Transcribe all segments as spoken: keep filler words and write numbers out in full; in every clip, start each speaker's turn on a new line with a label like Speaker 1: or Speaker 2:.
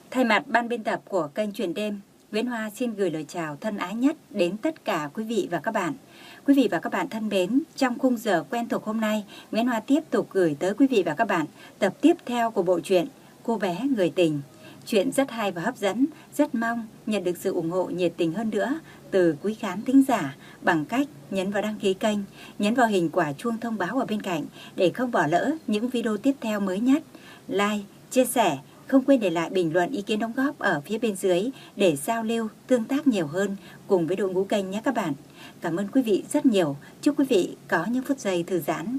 Speaker 1: Thay mặt ban biên tập của kênh Chuyện Đêm, Nguyễn Hoa xin gửi lời chào thân ái nhất đến tất cả quý vị và các bạn. Quý vị và các bạn thân mến, trong khung giờ quen thuộc hôm nay, Nguyễn Hoa tiếp tục gửi tới quý vị và các bạn tập tiếp theo của bộ truyện Cô bé người tình. Chuyện rất hay và hấp dẫn, rất mong nhận được sự ủng hộ nhiệt tình hơn nữa từ quý khán thính giả bằng cách nhấn vào đăng ký kênh, nhấn vào hình quả chuông thông báo ở bên cạnh để không bỏ lỡ những video tiếp theo mới nhất. Like, chia sẻ, không quên để lại bình luận ý kiến đóng góp ở phía bên dưới để giao lưu, tương tác nhiều hơn cùng với đội ngũ kênh nhé các bạn. Cảm ơn quý vị rất nhiều. Chúc quý vị có những phút giây thư giãn.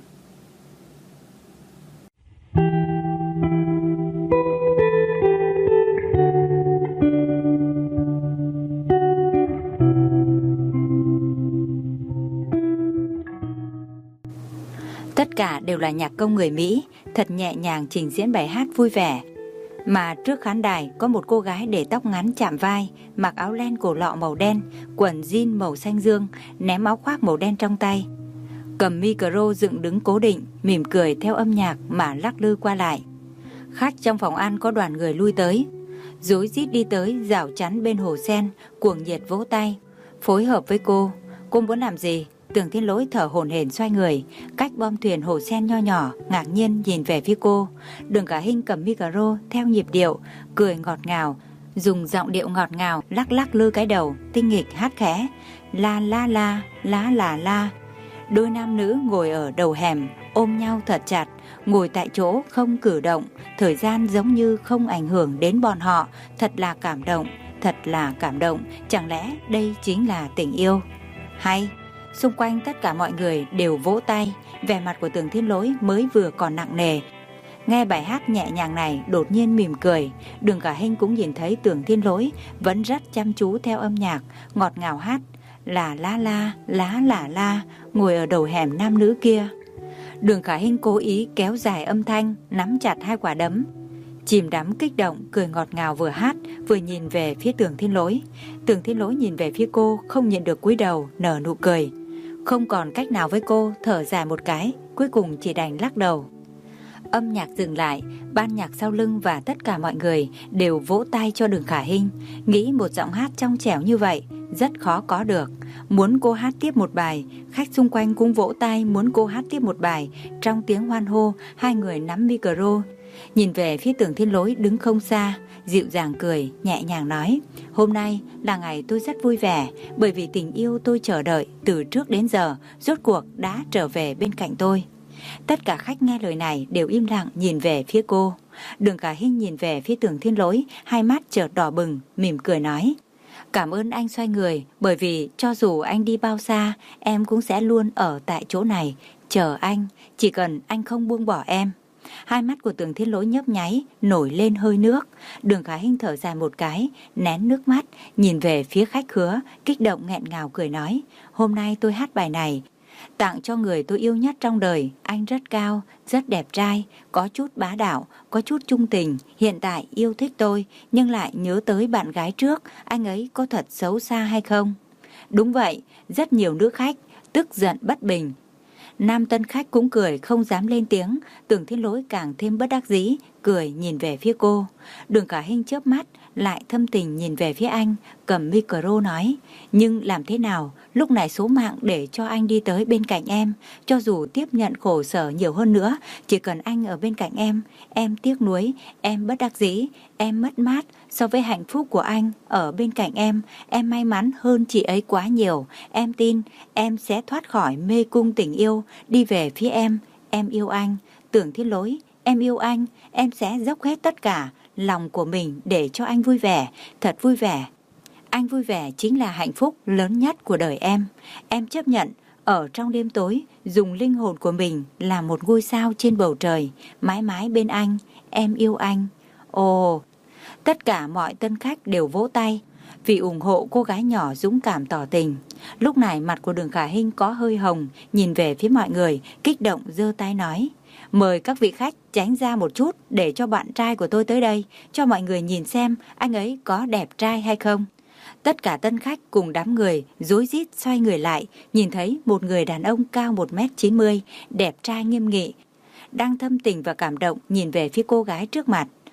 Speaker 1: Tất cả đều là nhạc công người Mỹ, thật nhẹ nhàng trình diễn bài hát vui vẻ. Mà trước khán đài có một cô gái để tóc ngắn chạm vai, mặc áo len cổ lọ màu đen, quần jean màu xanh dương, ném áo khoác màu đen trong tay. Cầm micro dựng đứng cố định, mỉm cười theo âm nhạc mà lắc lư qua lại. Khách trong phòng ăn có đoàn người lui tới, rối rít đi tới rào chắn bên hồ sen, cuồng nhiệt vỗ tay, phối hợp với cô. Cô muốn làm gì? Tưởng Thiên Lỗi thở hổn hển xoay người, cách bom thuyền hồ sen nho nhỏ, ngạc nhiên nhìn về phía cô. Đường Cả Hinh cầm micro theo nhịp điệu, cười ngọt ngào, dùng giọng điệu ngọt ngào lắc lắc lư cái đầu, tinh nghịch hát khẽ, la la la, lá là la. Đôi nam nữ ngồi ở đầu hẻm, ôm nhau thật chặt, ngồi tại chỗ không cử động, thời gian giống như không ảnh hưởng đến bọn họ, thật là cảm động, thật là cảm động, chẳng lẽ đây chính là tình yêu? Hay? Xung quanh tất cả mọi người đều vỗ tay, vẻ mặt của Tưởng Thiên Lỗi mới vừa còn nặng nề. Nghe bài hát nhẹ nhàng này đột nhiên mỉm cười. Đường Cả Hinh cũng nhìn thấy Tưởng Thiên Lỗi vẫn rất chăm chú theo âm nhạc, ngọt ngào hát là la la, lá là la, ngồi ở đầu hẻm nam nữ kia. Đường Cả Hinh cố ý kéo dài âm thanh, nắm chặt hai quả đấm, chìm đắm kích động, cười ngọt ngào vừa hát vừa nhìn về phía Tưởng Thiên Lỗi. Tưởng Thiên Lỗi nhìn về phía cô, không nhịn được cúi đầu nở nụ cười. Không còn cách nào với cô, thở dài một cái, cuối cùng chỉ đành lắc đầu. Âm nhạc dừng lại, ban nhạc sau lưng và tất cả mọi người đều vỗ tay cho Đường Khả Hinh. Nghĩ một giọng hát trong trẻo như vậy rất khó có được. Muốn cô hát tiếp một bài, khách xung quanh cũng vỗ tay muốn cô hát tiếp một bài. Trong tiếng hoan hô, hai người nắm micro, nhìn về phía Tưởng Thiên Lỗi đứng không xa, dịu dàng cười, nhẹ nhàng nói: hôm nay là ngày tôi rất vui vẻ, bởi vì tình yêu tôi chờ đợi từ trước đến giờ, rốt cuộc đã trở về bên cạnh tôi. Tất cả khách nghe lời này đều im lặng nhìn về phía cô. Đường Cả Hinh nhìn về phía Tưởng Thiên Lỗi, hai mắt chợt đỏ bừng, mỉm cười nói: cảm ơn anh xoay người, bởi vì cho dù anh đi bao xa, em cũng sẽ luôn ở tại chỗ này, chờ anh, chỉ cần anh không buông bỏ em. Hai mắt của Tưởng Thiên Lỗi nhấp nháy, nổi lên hơi nước. Đường Khả Hinh thở dài một cái, nén nước mắt, nhìn về phía khách khứa, kích động nghẹn ngào cười nói: hôm nay tôi hát bài này tặng cho người tôi yêu nhất trong đời. Anh rất cao, rất đẹp trai, có chút bá đạo, có chút trung tình, hiện tại yêu thích tôi, nhưng lại nhớ tới bạn gái trước, anh ấy có thật xấu xa hay không? Đúng vậy, rất nhiều nữ khách tức giận bất bình. Nam tân khách cũng cười không dám lên tiếng. Tưởng Thiên Lỗi càng thêm bất đắc dĩ, cười nhìn về phía cô. Đường Cả Hinh chớp mắt, lại thâm tình nhìn về phía anh, cầm micro nói: nhưng làm thế nào, lúc này số mạng để cho anh đi tới bên cạnh em. Cho dù tiếp nhận khổ sở nhiều hơn nữa, chỉ cần anh ở bên cạnh em, em tiếc nuối, em bất đắc dĩ, em mất mát. So với hạnh phúc của anh ở bên cạnh em, em may mắn hơn chị ấy quá nhiều. Em tin em sẽ thoát khỏi mê cung tình yêu, đi về phía em. Em yêu anh, Tưởng Thiên Lỗi, em yêu anh. Em sẽ dốc hết tất cả lòng của mình để cho anh vui vẻ, thật vui vẻ. Anh vui vẻ chính là hạnh phúc lớn nhất của đời em. Em chấp nhận ở trong đêm tối, dùng linh hồn của mình làm một ngôi sao trên bầu trời, mãi mãi bên anh. Em yêu anh. Ồ! Tất cả mọi tân khách đều vỗ tay vì ủng hộ cô gái nhỏ dũng cảm tỏ tình. Lúc này mặt của Đường Khả Hinh có hơi hồng, nhìn về phía mọi người, kích động giơ tay nói: mời các vị khách tránh ra một chút để cho bạn trai của tôi tới đây, cho mọi người nhìn xem anh ấy có đẹp trai hay không. Tất cả tân khách cùng đám người rối rít xoay người lại, nhìn thấy một người đàn ông cao một mét chín mươi, đẹp trai nghiêm nghị, đang thâm tình và cảm động nhìn về phía cô gái trước mặt.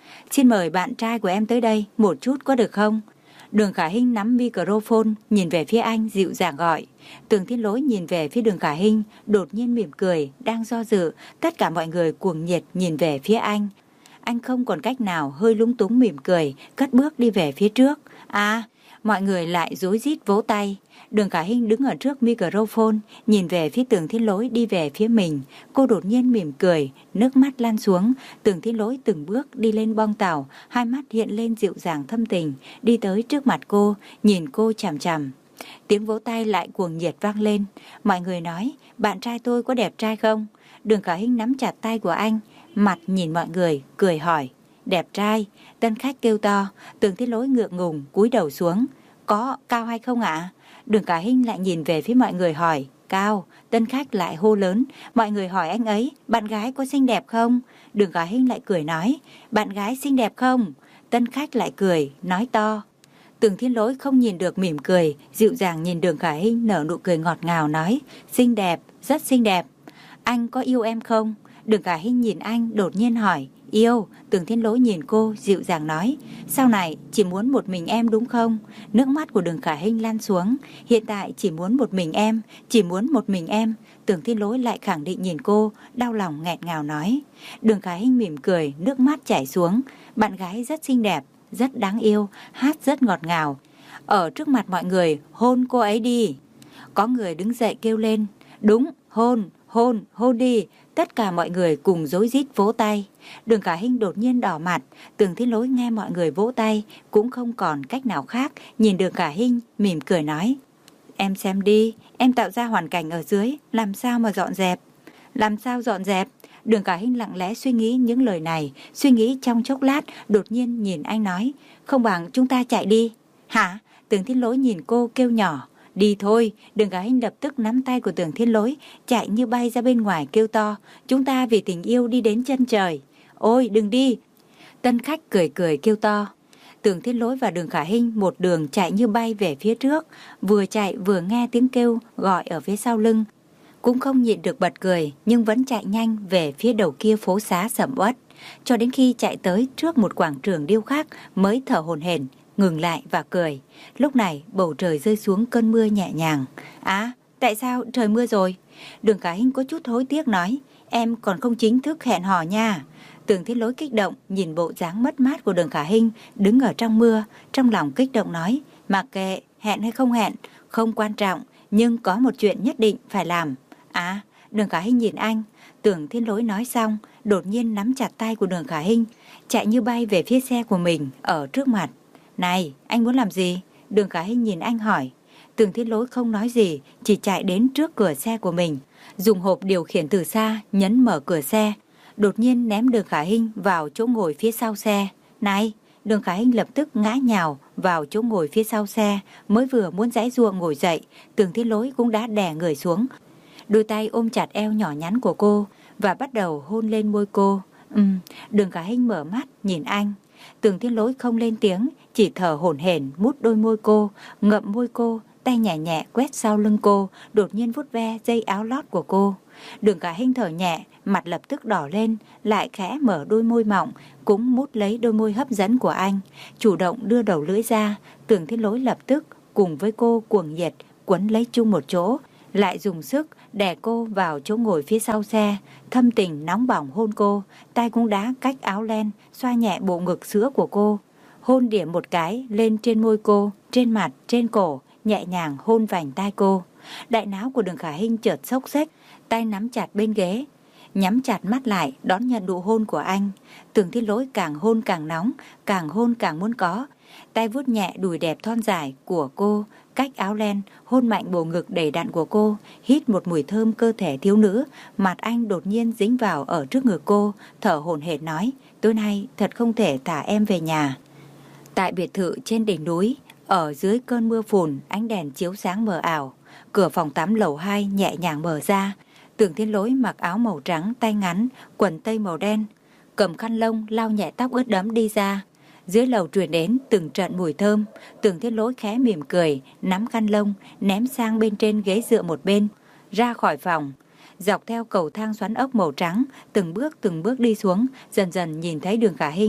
Speaker 1: Xin mời bạn trai của em tới đây một chút có được không? Đường Khả Hinh nắm microphone, nhìn về phía anh dịu dàng gọi. Tường Thiên Lỗi nhìn về phía Đường Khả Hinh, đột nhiên mỉm cười, đang do dự. Tất cả mọi người cuồng nhiệt nhìn về phía anh. Anh không còn cách nào, hơi lúng túng mỉm cười, cất bước đi về phía trước. À, mọi người lại rối rít vỗ tay. Đường Khả Hinh đứng ở trước microphone, nhìn về phía Tường Thiên Lỗi đi về phía mình. Cô đột nhiên mỉm cười, nước mắt lan xuống. Tường Thiên Lỗi từng bước đi lên bong tàu, hai mắt hiện lên dịu dàng thâm tình, đi tới trước mặt cô, nhìn cô chằm chằm. Tiếng vỗ tay lại cuồng nhiệt vang lên. Mọi người nói, bạn trai tôi có đẹp trai không? Đường Khả Hinh nắm chặt tay của anh, mặt nhìn mọi người, cười hỏi. Đẹp trai, tân khách kêu to. Tường Thiên Lỗi ngượng ngùng, cúi đầu xuống. Có cao hay không ạ? Đường Khả Hinh lại nhìn về phía mọi người hỏi. Cao, tân khách lại hô lớn. Mọi người hỏi anh ấy, bạn gái có xinh đẹp không? Đường Khả Hinh lại cười nói, bạn gái xinh đẹp không? Tân khách lại cười, nói to. Tường Thiên Lỗi không nhìn được mỉm cười, dịu dàng nhìn Đường Khả Hinh nở nụ cười ngọt ngào nói, xinh đẹp, rất xinh đẹp. Anh có yêu em không? Đường Khả Hinh nhìn anh đột nhiên hỏi, yêu. Tường Thiên Lỗi nhìn cô dịu dàng nói, sau này chỉ muốn một mình em đúng không? Nước mắt của Đường Khả Hinh lan xuống, hiện tại chỉ muốn một mình em, chỉ muốn một mình em. Tường Thiên Lỗi lại khẳng định nhìn cô, đau lòng nghẹn ngào nói. Đường Khả Hinh mỉm cười, nước mắt chảy xuống, bạn gái rất xinh đẹp, rất đáng yêu, hát rất ngọt ngào. Ở trước mặt mọi người, hôn cô ấy đi. Có người đứng dậy kêu lên, đúng, hôn, hôn, hôn đi. Tất cả mọi người cùng rối rít vỗ tay. Đường Khả Hinh đột nhiên đỏ mặt. Tường Thiên Lỗi nghe mọi người vỗ tay, cũng không còn cách nào khác, nhìn Đường Khả Hinh, mỉm cười nói. Em xem đi, em tạo ra hoàn cảnh ở dưới, làm sao mà dọn dẹp? Làm sao dọn dẹp? Đường Khả Hinh lặng lẽ suy nghĩ những lời này, suy nghĩ trong chốc lát, đột nhiên nhìn anh nói, không bằng chúng ta chạy đi. Hả? Tường Thiên Lỗi nhìn cô kêu nhỏ. Đi thôi. Đường Khả Hinh lập tức nắm tay của Tường Thiên Lỗi, chạy như bay ra bên ngoài kêu to, chúng ta vì tình yêu đi đến chân trời. Ôi đừng đi. Tân khách cười cười kêu to. Tường Thiên Lỗi và Đường Khả Hinh một đường chạy như bay về phía trước, vừa chạy vừa nghe tiếng kêu gọi ở phía sau lưng. Cũng không nhịn được bật cười, nhưng vẫn chạy nhanh về phía đầu kia phố xá sầm uất, cho đến khi chạy tới trước một quảng trường điêu khắc mới thở hổn hển, ngừng lại và cười. Lúc này bầu trời rơi xuống cơn mưa nhẹ nhàng. Á, tại sao trời mưa rồi? Đường Khả Hinh có chút hối tiếc nói, em còn không chính thức hẹn hò nha. Tường Thiên Lỗi kích động nhìn bộ dáng mất mát của Đường Khả Hinh đứng ở trong mưa, trong lòng kích động nói, mặc kệ hẹn hay không hẹn, không quan trọng, nhưng có một chuyện nhất định phải làm. À, Đường Khả Hinh nhìn anh. Tường Thiên Lỗi nói xong, đột nhiên nắm chặt tay của Đường Khả Hinh, chạy như bay về phía xe của mình ở trước mặt. Này, anh muốn làm gì? Đường Khả Hinh nhìn anh hỏi. Tường Thiên Lỗi không nói gì, chỉ chạy đến trước cửa xe của mình, dùng hộp điều khiển từ xa nhấn mở cửa xe, đột nhiên ném Đường Khả Hinh vào chỗ ngồi phía sau xe. Này! Đường Khả Hinh lập tức ngã nhào vào chỗ ngồi phía sau xe, mới vừa muốn giãy giụa ngồi dậy, Tường Thiên Lỗi cũng đã đè người xuống, đôi tay ôm chặt eo nhỏ nhắn của cô và bắt đầu hôn lên môi cô. Ừm, Đường Khả Hinh mở mắt nhìn anh. Tường Thiên Lỗi không lên tiếng, chỉ thở hổn hển mút đôi môi cô, ngậm môi cô, tay nhẹ nhẹ quét sau lưng cô, đột nhiên vuốt ve dây áo lót của cô. Đường Khả Hinh thở nhẹ, mặt lập tức đỏ lên, lại khẽ mở đôi môi mọng, cũng mút lấy đôi môi hấp dẫn của anh, chủ động đưa đầu lưỡi ra. Tường Thiên Lỗi lập tức cùng với cô cuồng nhiệt quấn lấy chung một chỗ, lại dùng sức đè cô vào chỗ ngồi phía sau xe, thâm tình nóng bỏng hôn cô, tay cũng đã cách áo len xoa nhẹ bộ ngực sữa của cô, hôn điểm một cái lên trên môi cô, trên mặt, trên cổ, nhẹ nhàng hôn vành tai cô. Đại não của Đường Khả Hinh chợt xốc xếch, tay nắm chặt bên ghế, nhắm chặt mắt lại đón nhận nụ hôn của anh. Tường Thiên Lỗi càng hôn càng nóng, càng hôn càng muốn có, tay vuốt nhẹ đùi đẹp thon dài của cô, cách áo len hôn mạnh bầu ngực đầy đặn của cô, hít một mùi thơm cơ thể thiếu nữ. Mặt anh đột nhiên dính vào ở trước ngực cô, thở hổn hển nói, tối nay thật không thể thả em về nhà. Tại biệt thự trên đỉnh núi, ở dưới cơn mưa phùn, ánh đèn chiếu sáng mờ ảo, cửa phòng tắm lầu hai nhẹ nhàng mở ra. Tường Thiên Lỗi mặc áo màu trắng tay ngắn, quần tây màu đen, cầm khăn lông lau nhẹ tóc ướt đẫm đi ra. Dưới lầu truyền đến từng trận mùi thơm. Tường Thiên Lỗi khẽ mỉm cười, nắm khăn lông ném sang bên trên ghế dựa một bên, ra khỏi phòng, dọc theo cầu thang xoắn ốc màu trắng, từng bước từng bước đi xuống, dần dần nhìn thấy Đường Khả Hinh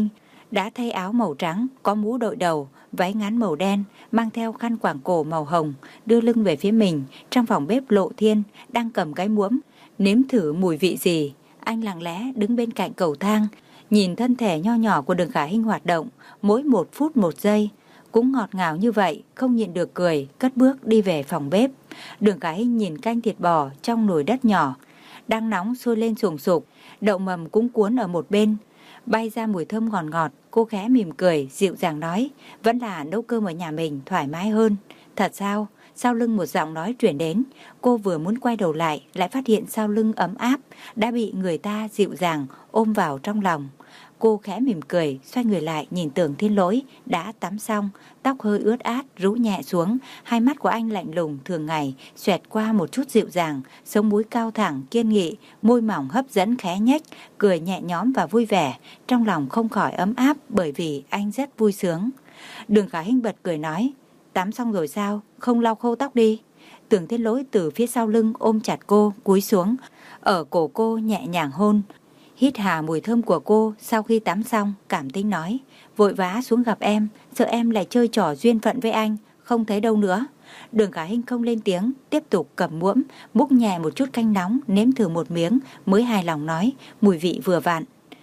Speaker 1: đã thay áo màu trắng, có mũ đội đầu, váy ngắn màu đen, mang theo khăn quàng cổ màu hồng, đưa lưng về phía mình. Trong phòng bếp Lộ Thiên đang cầm cái muỗng, nếm thử mùi vị gì. Anh lặng lẽ đứng bên cạnh cầu thang, nhìn thân thể nho nhỏ của Đường Khả Hinh hoạt động, mỗi một phút một giây. Cũng ngọt ngào như vậy, không nhịn được cười, cất bước đi về phòng bếp. Đường Khả Hinh nhìn canh thịt bò trong nồi đất nhỏ, đang nóng sôi lên sùng sục, đậu mầm cũng cuốn ở một bên, bay ra mùi thơm ngọt ngọt. Cô khẽ mỉm cười, dịu dàng nói, vẫn là nấu cơm ở nhà mình thoải mái hơn. Thật sao? Sau lưng một giọng nói chuyển đến. Cô vừa muốn quay đầu lại, lại phát hiện sau lưng ấm áp, đã bị người ta dịu dàng ôm vào trong lòng. Cô khẽ mỉm cười, xoay người lại nhìn Tưởng Thiên Lỗi đã tắm xong, tóc hơi ướt át rũ nhẹ xuống, hai mắt của anh lạnh lùng thường ngày xoẹt qua một chút dịu dàng, sống mũi cao thẳng kiên nghị, môi mỏng hấp dẫn khẽ nhếch, cười nhẹ nhõm và vui vẻ, trong lòng không khỏi ấm áp bởi vì anh rất vui sướng. Đường Khả Hinh bật cười nói, tắm xong rồi sao, không lau khô tóc đi. Tưởng Thiên Lỗi từ phía sau lưng ôm chặt cô, cúi xuống, ở cổ cô nhẹ nhàng hôn. Hít hà mùi thơm của cô. Sau khi tắm xong, cảm tính nói, vội vã xuống gặp em, sợ em lại chơi trò duyên phận với anh, không thấy đâu nữa. Đường Khả Hinh không lên tiếng, tiếp tục cầm muỗng, múc nhẹ một chút canh nóng, nếm thử một miếng, mới hài lòng nói, mùi vị vừa vặn.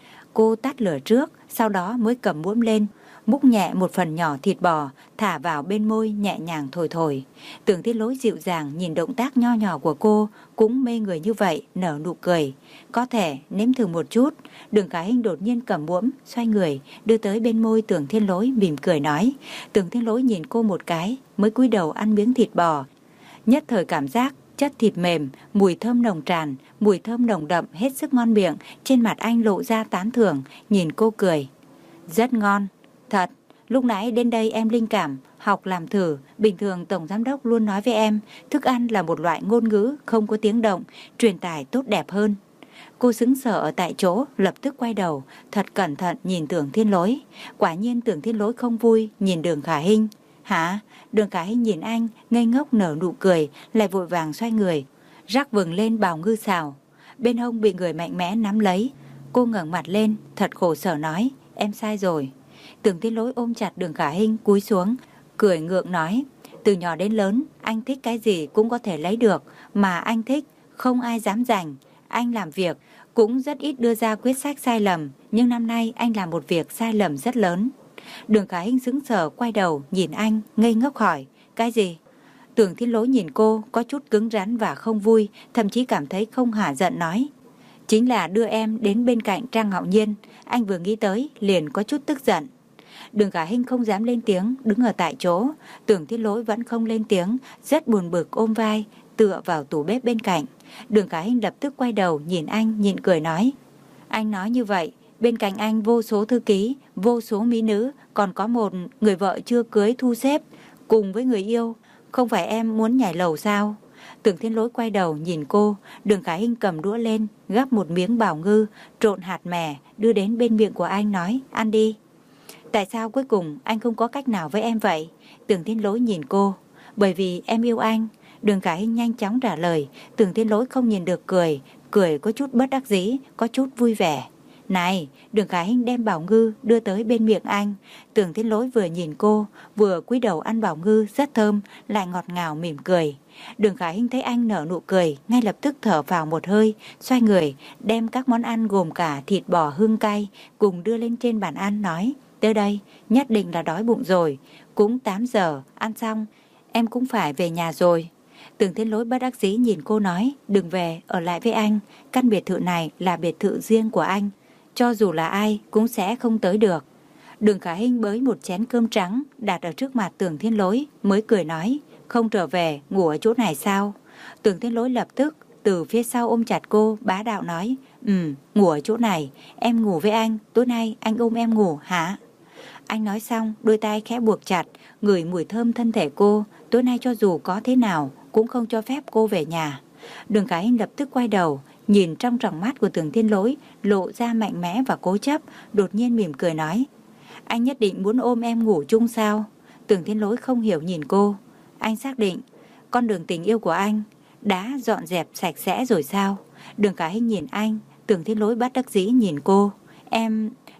Speaker 1: Cô tắt lửa trước, sau đó mới cầm muỗng lên, múc nhẹ một phần nhỏ thịt bò, thả vào bên môi nhẹ nhàng thổi thổi. Tưởng Thiên Lỗi dịu dàng nhìn động tác nho nhỏ của cô, cũng mê người như vậy, nở nụ cười. Có thể nếm thử một chút. Đường Khả Hinh đột nhiên cầm muỗng, xoay người, đưa tới bên môi Tưởng Thiên Lỗi, mỉm cười nói. Tưởng Thiên Lỗi nhìn cô một cái, mới cúi đầu ăn miếng thịt bò. Nhất thời cảm giác chất thịt mềm, mùi thơm nồng tràn, mùi thơm nồng đậm hết sức ngon miệng. Trên mặt anh lộ ra tán thưởng, nhìn cô cười. Rất ngon. Thật, lúc nãy đến đây em linh cảm, học làm thử. Bình thường Tổng Giám đốc luôn nói với em, thức ăn là một loại ngôn ngữ không có tiếng động, truyền tải tốt đẹp hơn. Cô sững sờ ở tại chỗ, lập tức quay đầu, thật cẩn thận nhìn Tưởng Thiên Lỗi. Quả nhiên Tưởng Thiên Lỗi không vui, nhìn Đường Khả Hinh. Hả? Đường Khả Hinh nhìn anh, ngây ngốc nở nụ cười, lại vội vàng xoay người, rắc vừng lên bào ngư xào. Bên hông bị người mạnh mẽ nắm lấy. Cô ngẩng mặt lên, thật khổ sở nói, em sai rồi. Tưởng Thiên Lỗi ôm chặt Đường Khả Hinh, cúi xuống, cười ngượng nói, từ nhỏ đến lớn, anh thích cái gì cũng có thể lấy được, mà anh thích, không ai dám giành. Anh làm việc, cũng rất ít đưa ra quyết sách sai lầm, nhưng năm nay anh làm một việc sai lầm rất lớn. Đường Khả Hinh sững sờ quay đầu, nhìn anh, ngây ngốc hỏi, cái gì? Tưởng Thiên Lỗi nhìn cô, có chút cứng rắn và không vui, thậm chí cảm thấy không hả giận nói. Chính là đưa em đến bên cạnh Trang Ngạo Nhiên, anh vừa nghĩ tới, liền có chút tức giận. Đường Khả Hinh không dám lên tiếng, đứng ở tại chỗ. Tưởng Thiên Lỗi vẫn không lên tiếng, rất buồn bực ôm vai, tựa vào tủ bếp bên cạnh. Đường Khả Hinh lập tức quay đầu nhìn anh, nhịn cười nói. Anh nói như vậy, bên cạnh anh vô số thư ký, vô số mỹ nữ, còn có một người vợ chưa cưới thu xếp, cùng với người yêu. Không phải em muốn nhảy lầu sao? Tưởng Thiên Lỗi quay đầu nhìn cô. Đường Khả Hinh cầm đũa lên, gắp một miếng bào ngư, trộn hạt mè, đưa đến bên miệng của anh nói, ăn đi. Tại sao cuối cùng anh không có cách nào với em vậy? Tưởng Thiên Lỗi nhìn cô. Bởi vì em yêu anh. Đường Khả Hinh nhanh chóng trả lời. Tưởng Thiên Lỗi không nhìn được cười, cười có chút bất đắc dĩ, có chút vui vẻ. Này, Đường Khả Hinh đem bào ngư đưa tới bên miệng anh. Tưởng Thiên Lỗi vừa nhìn cô, vừa cúi đầu ăn bào ngư rất thơm, lại ngọt ngào mỉm cười. Đường Khả Hinh thấy anh nở nụ cười, ngay lập tức thở vào một hơi, xoay người, đem các món ăn gồm cả thịt bò hương cay cùng đưa lên trên bàn ăn nói. Tới đây, nhất định là đói bụng rồi, cũng tám giờ, ăn xong, em cũng phải về nhà rồi. Tưởng Thiên Lỗi bất đắc dĩ nhìn cô nói, đừng về, ở lại với anh, căn biệt thự này là biệt thự riêng của anh, cho dù là ai cũng sẽ không tới được. Đường Khả Hinh bới một chén cơm trắng, đặt ở trước mặt Tưởng Thiên Lỗi, mới cười nói, không trở về, ngủ ở chỗ này sao? Tưởng Thiên Lỗi lập tức, từ phía sau ôm chặt cô, bá đạo nói, ừ, ngủ ở chỗ này, em ngủ với anh, tối nay anh ôm em ngủ, hả? Anh nói xong, đôi tay khẽ buộc chặt, ngửi mùi thơm thân thể cô, tối nay cho dù có thế nào, cũng không cho phép cô về nhà. Đường Khả Hinh lập tức quay đầu, nhìn trong tròng mắt của Tưởng Thiên Lỗi, lộ ra mạnh mẽ và cố chấp, đột nhiên mỉm cười nói, anh nhất định muốn ôm em ngủ chung sao? Tưởng Thiên Lỗi không hiểu nhìn cô, anh xác định, con đường tình yêu của anh đã dọn dẹp sạch sẽ rồi sao? Đường Khả Hinh nhìn anh, Tưởng Thiên Lỗi bất đắc dĩ nhìn cô, em...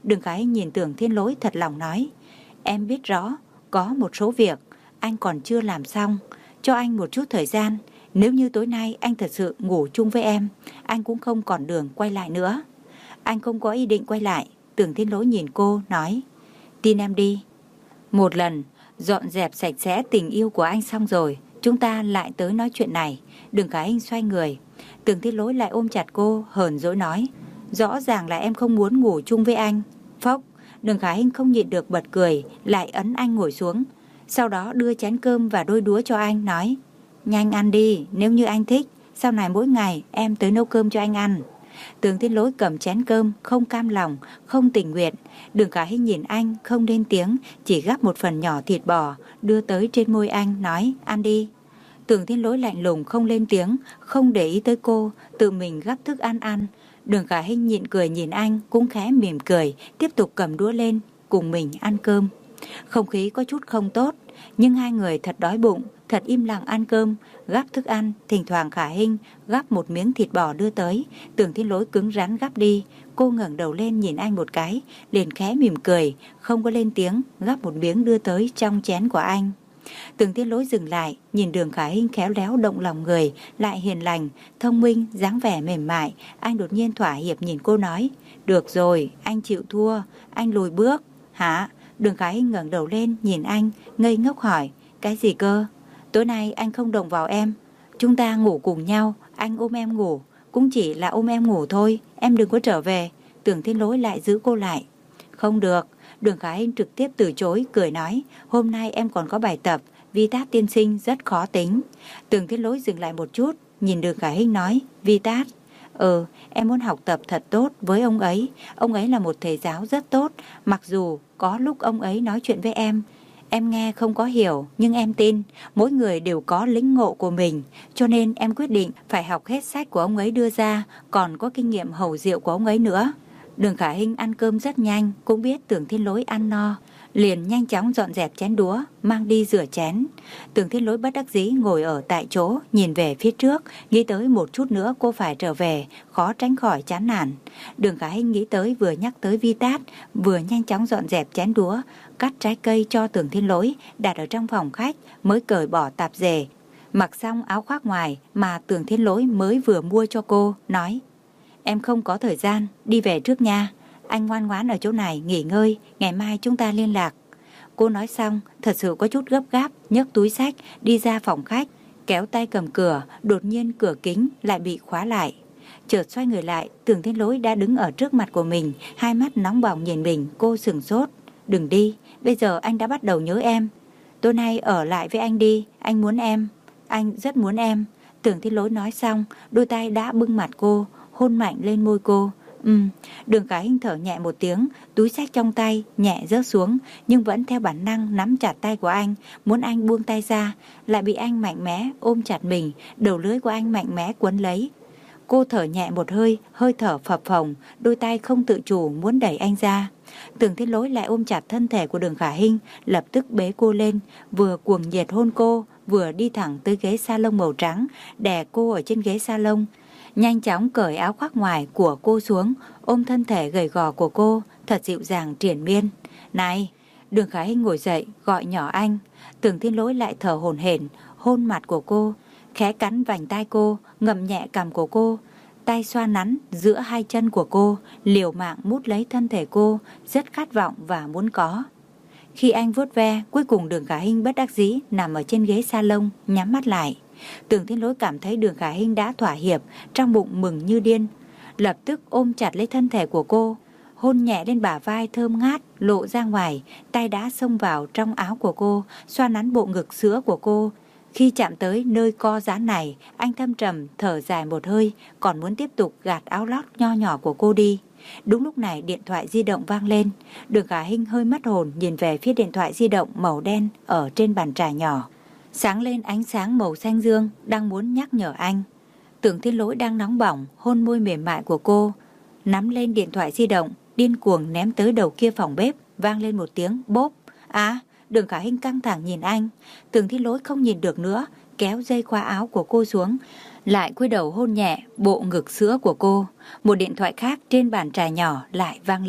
Speaker 1: Đường Khả Hinh nhìn Tưởng Thiên Lỗi thật lòng nói, em biết rõ, có một số việc anh còn chưa làm xong, cho anh một chút thời gian. Nếu như tối nay anh thật sự ngủ chung với em, anh cũng không còn đường quay lại nữa. Anh không có ý định quay lại. Tưởng Thiên Lỗi nhìn cô nói, tin em đi. Một lần dọn dẹp sạch sẽ tình yêu của anh xong rồi, chúng ta lại tới nói chuyện này. Đường Khả Hinh xoay người, Tưởng Thiên Lỗi lại ôm chặt cô, hờn dỗi nói, rõ ràng là em không muốn ngủ chung với anh. Phốc. Đường Khả Hinh không nhịn được bật cười, lại ấn anh ngồi xuống. Sau đó đưa chén cơm và đôi đũa cho anh, nói, nhanh ăn đi, nếu như anh thích, sau này mỗi ngày em tới nấu cơm cho anh ăn. Tưởng Thiên Lỗi cầm chén cơm, không cam lòng, không tình nguyện. Đường Khả Hinh nhìn anh, không lên tiếng, chỉ gắp một phần nhỏ thịt bò, đưa tới trên môi anh, nói, ăn đi. Tưởng Thiên Lỗi lạnh lùng, không lên tiếng, không để ý tới cô, tự mình gắp thức ăn ăn. Đường Khả Hinh nhịn cười nhìn anh, cũng khẽ mỉm cười, tiếp tục cầm đũa lên, cùng mình ăn cơm. Không khí có chút không tốt, nhưng hai người thật đói bụng, thật im lặng ăn cơm, gắp thức ăn. Thỉnh thoảng Khả Hinh gắp một miếng thịt bò đưa tới, Tưởng Thiên Lỗi cứng rắn gắp đi. Cô ngẩng đầu lên nhìn anh một cái, liền khẽ mỉm cười, không có lên tiếng, gắp một miếng đưa tới trong chén của anh. Tưởng Thiên Lỗi dừng lại, nhìn Đường Khả Hinh khéo léo động lòng người, lại hiền lành, thông minh, dáng vẻ mềm mại. Anh đột nhiên thỏa hiệp nhìn cô nói, được rồi, anh chịu thua, anh lùi bước. Hả? Đường Khả Hinh ngẩng đầu lên nhìn anh, ngây ngốc hỏi, cái gì cơ? Tối nay anh không động vào em, chúng ta ngủ cùng nhau, anh ôm em ngủ, cũng chỉ là ôm em ngủ thôi, em đừng có trở về. Tưởng Thiên Lỗi lại giữ cô lại. Không được. Đường Khả Hinh trực tiếp từ chối, cười nói, hôm nay em còn có bài tập, Vi Tát tiên sinh rất khó tính. Tưởng Thiên Lỗi dừng lại một chút, nhìn Đường Khả Hinh nói, Vi Tát, Ừ, em muốn học tập thật tốt với ông ấy. Ông ấy là một thầy giáo rất tốt. Mặc dù có lúc ông ấy nói chuyện với em, em nghe không có hiểu, nhưng em tin mỗi người đều có lĩnh ngộ của mình. Cho nên em quyết định phải học hết sách của ông ấy đưa ra, còn có kinh nghiệm hầu rượu của ông ấy nữa. Đường Khả Hinh ăn cơm rất nhanh, cũng biết Tưởng Thiên Lỗi ăn no, liền nhanh chóng dọn dẹp chén đũa, mang đi rửa chén. Tưởng Thiên Lỗi bất đắc dĩ ngồi ở tại chỗ, nhìn về phía trước, nghĩ tới một chút nữa cô phải trở về, khó tránh khỏi chán nản. Đường Khả Hinh nghĩ tới vừa nhắc tới Vi Tát, vừa nhanh chóng dọn dẹp chén đũa, cắt trái cây cho Tưởng Thiên Lỗi, đặt ở trong phòng khách, mới cởi bỏ tạp dề, mặc xong áo khoác ngoài mà Tưởng Thiên Lỗi mới vừa mua cho cô, nói, em không có thời gian, đi về trước nha. Anh ngoan ngoãn ở chỗ này nghỉ ngơi, ngày mai chúng ta liên lạc. Cô nói xong, thật sự có chút gấp gáp, nhấc túi xách, đi ra phòng khách, kéo tay cầm cửa, đột nhiên cửa kính lại bị khóa lại. Chợt xoay người lại, Tưởng Thiên Lỗi đã đứng ở trước mặt của mình, hai mắt nóng bỏng nhìn mình, cô sửng sốt. Đừng đi, bây giờ anh đã bắt đầu nhớ em. Tối nay ở lại với anh đi, anh muốn em, anh rất muốn em. Tưởng Thiên Lỗi nói xong, đôi tay đã bưng mặt cô, hôn mạnh lên môi cô. Ừm, Đường Khả Hinh thở nhẹ một tiếng, túi xách trong tay nhẹ rớt xuống, nhưng vẫn theo bản năng nắm chặt tay của anh, muốn anh buông tay ra, lại bị anh mạnh mẽ ôm chặt mình, đầu lưỡi của anh mạnh mẽ quấn lấy. Cô thở nhẹ một hơi, hơi thở phập phồng, đôi tay không tự chủ muốn đẩy anh ra. Tưởng Thiên Lỗi lại ôm chặt thân thể của Đường Khả Hinh, lập tức bế cô lên, vừa cuồng nhiệt hôn cô, vừa đi thẳng tới ghế salon màu trắng, đè cô ở trên ghế salon. Nhanh chóng cởi áo khoác ngoài của cô xuống, ôm thân thể gầy gò của cô, thật dịu dàng triền miên. Này! Đường Khả Hinh ngồi dậy, gọi nhỏ anh. Tưởng Thiên Lỗi lại thở hổn hển, hôn mặt của cô, khẽ cắn vành tai cô, ngậm nhẹ cằm của cô, tay xoa nắn giữa hai chân của cô, liều mạng mút lấy thân thể cô, rất khát vọng và muốn có. Khi anh vuốt ve, cuối cùng Đường Khả Hinh bất đắc dĩ nằm ở trên ghế salon, nhắm mắt lại. Tưởng Thiên Lỗi cảm thấy Đường Khả Hinh đã thỏa hiệp, trong bụng mừng như điên, lập tức ôm chặt lấy thân thể của cô, hôn nhẹ lên bả vai thơm ngát lộ ra ngoài, tay đã xông vào trong áo của cô, xoa nắn bộ ngực sữa của cô. Khi chạm tới nơi co giãn này, anh thâm trầm thở dài một hơi, còn muốn tiếp tục gạt áo lót nho nhỏ của cô đi. Đúng lúc này điện thoại di động vang lên. Đường Khả Hinh hơi mất hồn nhìn về phía điện thoại di động màu đen ở trên bàn trà nhỏ. Sáng lên ánh sáng màu xanh dương, đang muốn nhắc nhở anh. Tưởng Thiên Lỗi đang nóng bỏng, hôn môi mềm mại của cô, nắm lên điện thoại di động, điên cuồng ném tới đầu kia phòng bếp, vang lên một tiếng bốp. À, Đường Khả Hinh căng thẳng nhìn anh. Tưởng Thiên Lỗi không nhìn được nữa, kéo dây khóa áo của cô xuống, lại cúi đầu hôn nhẹ bộ ngực sữa của cô. Một điện thoại khác trên bàn trà nhỏ lại vang lên.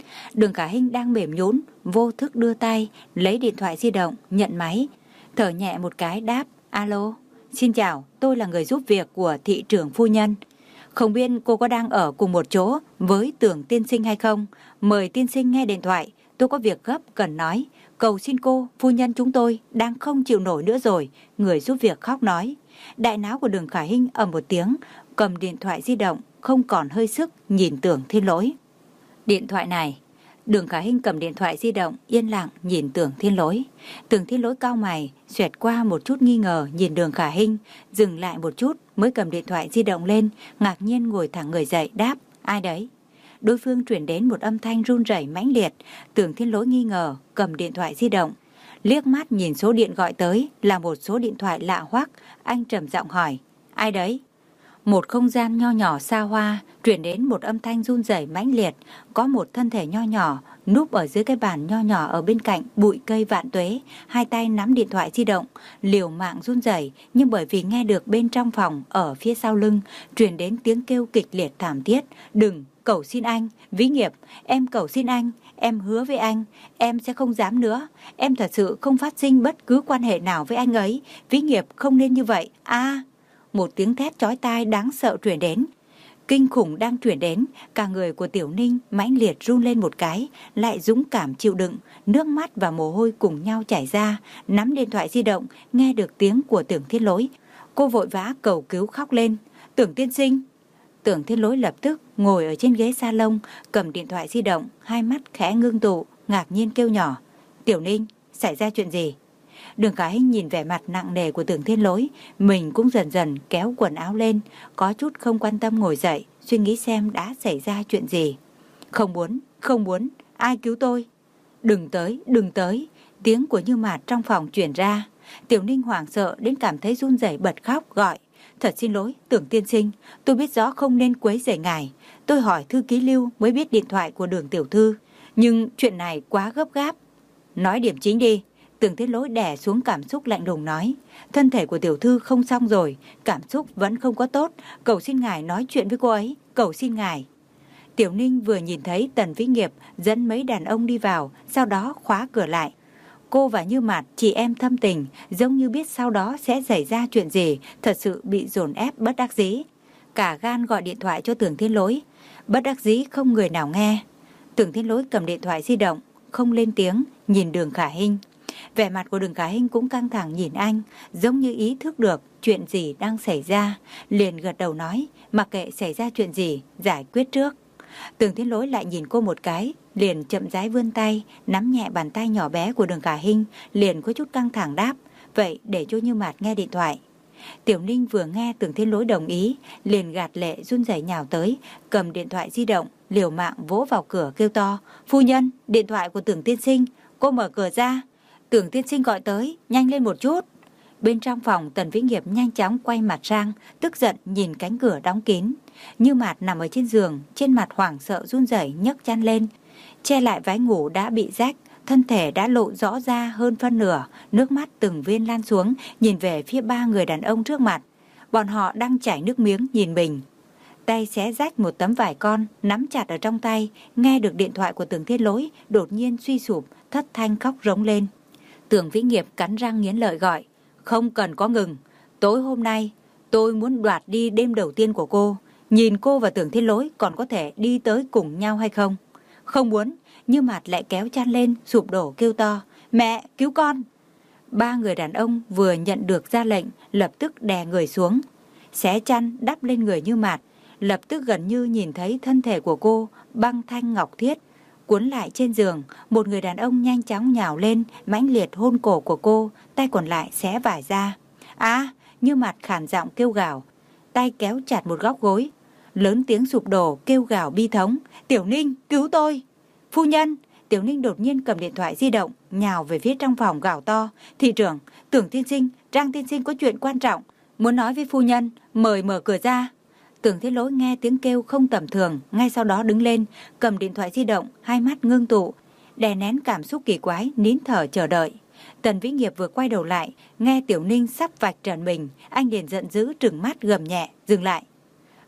Speaker 1: Đường Khả Hinh đang mềm nhũn, vô thức đưa tay lấy điện thoại di động, nhận máy, thở nhẹ một cái đáp: "Alo, xin chào, tôi là người giúp việc của thị trưởng phu nhân. Không biết cô có đang ở cùng một chỗ với Tưởng tiên sinh hay không? Mời tiên sinh nghe điện thoại, tôi có việc gấp cần nói. Cầu xin cô, phu nhân chúng tôi đang không chịu nổi nữa rồi." Người giúp việc khóc nói. Đại não của Đường Khả Hinh ầm một tiếng, cầm điện thoại di động, không còn hơi sức nhìn Tưởng Thiên Lỗi. Điện thoại này. Đường Khả Hinh cầm điện thoại di động, yên lặng nhìn Tưởng Thiên Lỗi. Tưởng Thiên Lỗi cau mày, xoẹt qua một chút nghi ngờ nhìn Đường Khả Hinh, dừng lại một chút mới cầm điện thoại di động lên, ngạc nhiên ngồi thẳng người dậy đáp: "Ai đấy?" Đối phương truyền đến một âm thanh run rẩy mãnh liệt. Tưởng Thiên Lỗi nghi ngờ, cầm điện thoại di động, liếc mắt nhìn số điện gọi tới là một số điện thoại lạ hoắc, anh trầm giọng hỏi: "Ai đấy?" Một không gian nho nhỏ xa hoa truyền đến một âm thanh run rẩy mãnh liệt, có một thân thể nho nhỏ núp ở dưới cái bàn nho nhỏ ở bên cạnh bụi cây vạn tuế, hai tay nắm điện thoại di động, liều mạng run rẩy, nhưng bởi vì nghe được bên trong phòng ở phía sau lưng truyền đến tiếng kêu kịch liệt thảm thiết: "Đừng, cầu xin anh, Vĩ Nghiệp, em cầu xin anh, em hứa với anh, em sẽ không dám nữa, em thật sự không phát sinh bất cứ quan hệ nào với anh ấy, Vĩ Nghiệp không nên như vậy, a." Một tiếng thét chói tai đáng sợ truyền đến. Kinh khủng đang truyền đến, cả người của Tiểu Ninh mãnh liệt run lên một cái, lại dũng cảm chịu đựng, nước mắt và mồ hôi cùng nhau chảy ra, nắm điện thoại di động, nghe được tiếng của Tưởng Thiên Lỗi. Cô vội vã cầu cứu khóc lên: "Tưởng tiên sinh!" Tưởng Thiên Lỗi lập tức ngồi ở trên ghế salon, cầm điện thoại di động, hai mắt khẽ ngưng tụ, ngạc nhiên kêu nhỏ: "Tiểu Ninh, xảy ra chuyện gì?" Đường Khả Hinh nhìn vẻ mặt nặng nề của Tưởng Thiên Lỗi, mình cũng dần dần kéo quần áo lên, có chút không quan tâm ngồi dậy, suy nghĩ xem đã xảy ra chuyện gì. "Không muốn, không muốn, ai cứu tôi?" "Đừng tới, đừng tới." Tiếng của Như Mạt trong phòng truyền ra. Tiểu Ninh hoảng sợ đến cảm thấy run rẩy bật khóc gọi: "Thật xin lỗi, Tưởng tiên sinh, tôi biết rõ không nên quấy rầy ngài. Tôi hỏi thư ký Lưu mới biết điện thoại của Đường tiểu thư, nhưng chuyện này quá gấp gáp." "Nói điểm chính đi." Tưởng Thiên Lỗi đè xuống cảm xúc lạnh lùng nói: "Thân thể của tiểu thư không xong rồi, cảm xúc vẫn không có tốt, cầu xin ngài nói chuyện với cô ấy, cầu xin ngài." Tiểu Ninh vừa nhìn thấy Tần Vĩ Nghiệp dẫn mấy đàn ông đi vào, sau đó khóa cửa lại. Cô và Như Mạt chị em thâm tình, giống như biết sau đó sẽ xảy ra chuyện gì, thật sự bị dồn ép bất đắc dĩ. Cả gan gọi điện thoại cho Tưởng Thiên Lỗi, bất đắc dĩ không người nào nghe. Tưởng Thiên Lỗi cầm điện thoại di động, không lên tiếng, nhìn Đường Khả Hinh. Vẻ mặt của Đường Khả Hinh cũng căng thẳng nhìn anh, giống như ý thức được chuyện gì đang xảy ra, liền gật đầu nói: "Mặc kệ xảy ra chuyện gì, giải quyết trước." Tưởng Thiên Lỗi lại nhìn cô một cái, liền chậm rãi vươn tay, nắm nhẹ bàn tay nhỏ bé của Đường Khả Hinh, liền có chút căng thẳng đáp: "Vậy để cho Như Mạt nghe điện thoại." Tiểu Ninh vừa nghe Tưởng Thiên Lỗi đồng ý, liền gạt lệ run rẩy nhào tới, cầm điện thoại di động, liều mạng vỗ vào cửa kêu to: "Phu nhân, điện thoại của Tưởng tiên sinh." Cô mở cửa ra: "Tưởng tiên sinh gọi tới, nhanh lên một chút." Bên trong phòng, Tần Vĩ Nghiệp nhanh chóng quay mặt sang, tức giận nhìn cánh cửa đóng kín. Như Mạt nằm ở trên giường, trên mặt hoảng sợ run rẩy nhấc chăn lên, che lại váy ngủ đã bị rách, thân thể đã lộ rõ ra hơn phân nửa, nước mắt từng viên lan xuống, nhìn về phía ba người đàn ông trước mặt. Bọn họ đang chảy nước miếng nhìn mình. Tay xé rách một tấm vải con, nắm chặt ở trong tay, nghe được điện thoại của Tưởng Thiên Lỗi, đột nhiên suy sụp, thất thanh khóc rống lên. Tưởng Vĩ Nghiệp cắn răng nghiến lợi gọi: "Không cần có ngừng. Tối hôm nay, tôi muốn đoạt đi đêm đầu tiên của cô. Nhìn cô và Tưởng Thiên Lỗi còn có thể đi tới cùng nhau hay không?" "Không muốn." Như Mạt lại kéo chăn lên, sụp đổ kêu to: "Mẹ, cứu con!" Ba người đàn ông vừa nhận được ra lệnh, lập tức đè người xuống, xé chăn đắp lên người Như Mạt. Lập tức gần như nhìn thấy thân thể của cô băng thanh ngọc thiết, cuốn lại trên giường. Một người đàn ông nhanh chóng nhào lên, mãnh liệt hôn cổ của cô, tay còn lại xé vải ra. "À!" Như Mạt khàn giọng kêu gào, tay kéo chặt một góc gối, lớn tiếng sụp đổ kêu gào bi thống: "Tiểu Ninh, cứu tôi!" "Phu nhân!" Tiểu Ninh đột nhiên cầm điện thoại di động, nhào về phía trong phòng gào to: "Thị trưởng, Tưởng tiên sinh, Trang tiên sinh có chuyện quan trọng, muốn nói với phu nhân, mời mở cửa ra." Tưởng Thiên Lỗi nghe tiếng kêu không tầm thường, ngay sau đó đứng lên, cầm điện thoại di động, hai mắt ngưng tụ, đè nén cảm xúc kỳ quái, nín thở chờ đợi. Tần Vĩ Nghiệp vừa quay đầu lại, nghe Tiểu Ninh sắp vạch trần mình, anh liền giận dữ trừng mắt gầm nhẹ: "Dừng lại!"